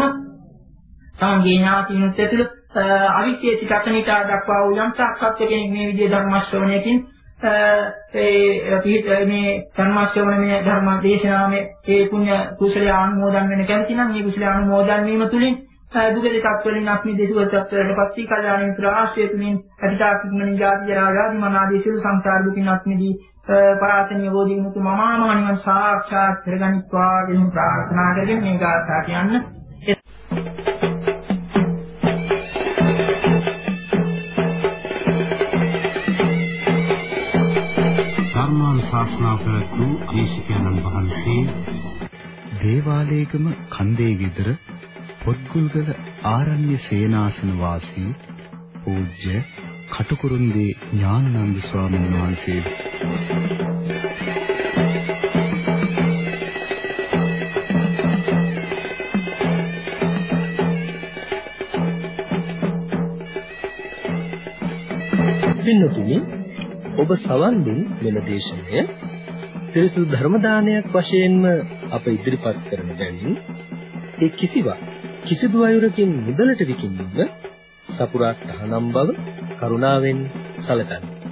සංගේ ඥාතිනුත් ඇතුළු අවිචේති කතනිකා දක්වා වූ යම් සාක්ෂාත් කෙනෙක් මේ විදිහේ ධර්ම ශ්‍රවණයකින් ඒ පිට මේ ධර්මාශ්‍රවණමය ධර්ම දේශනාවේ ඒ පුණ්‍ය කුසල ආනුමෝදන් වෙන කැමති නම් මේ කුසල ආනුමෝදන් වීම තුලින් දුකේ තත්වලින් අපි දෙසුව තත්වවලට පස්සේ කල්යාණ මිත්‍ර ආශ්‍රය තුලින් අධිතාත්මිකමනින් ජාති ජරා ව්‍යාධි මනාදී සියලු සංසාර දුකින් අත්මිදී පරාතනීය බෝධින් උතුම් මමාමහණිවන් සාක්ෂාත් කරගනිත්වා කියන ප්‍රාර්ථනා කරගෙන මේ ගාථා කියන්න. ශාස්ත්‍රාව පැවැත්වූ දේශිකානන් වහන්සේ දේවාලේගම කන්දේ ගෙදර පොත්ගුල්ගල ආරණ්‍ය සේනාසන වාසී පූජ්‍ය කටුකුරුන්දී ඥානানন্দ ස්වාමීන් වහන්සේ. පින්නතුනි ඔබ සවන් දුන් මෙම දේශනය පිරිසුදු ධර්ම දානයක් වශයෙන්ම අප ඉදිරිපත් කරන බැවින් ඒ කිසිවක් කිසිදු අයුරකින් මුදලට විකිණීම සපුරා තහනම් බව කරුණාවෙන් සැලකන්න.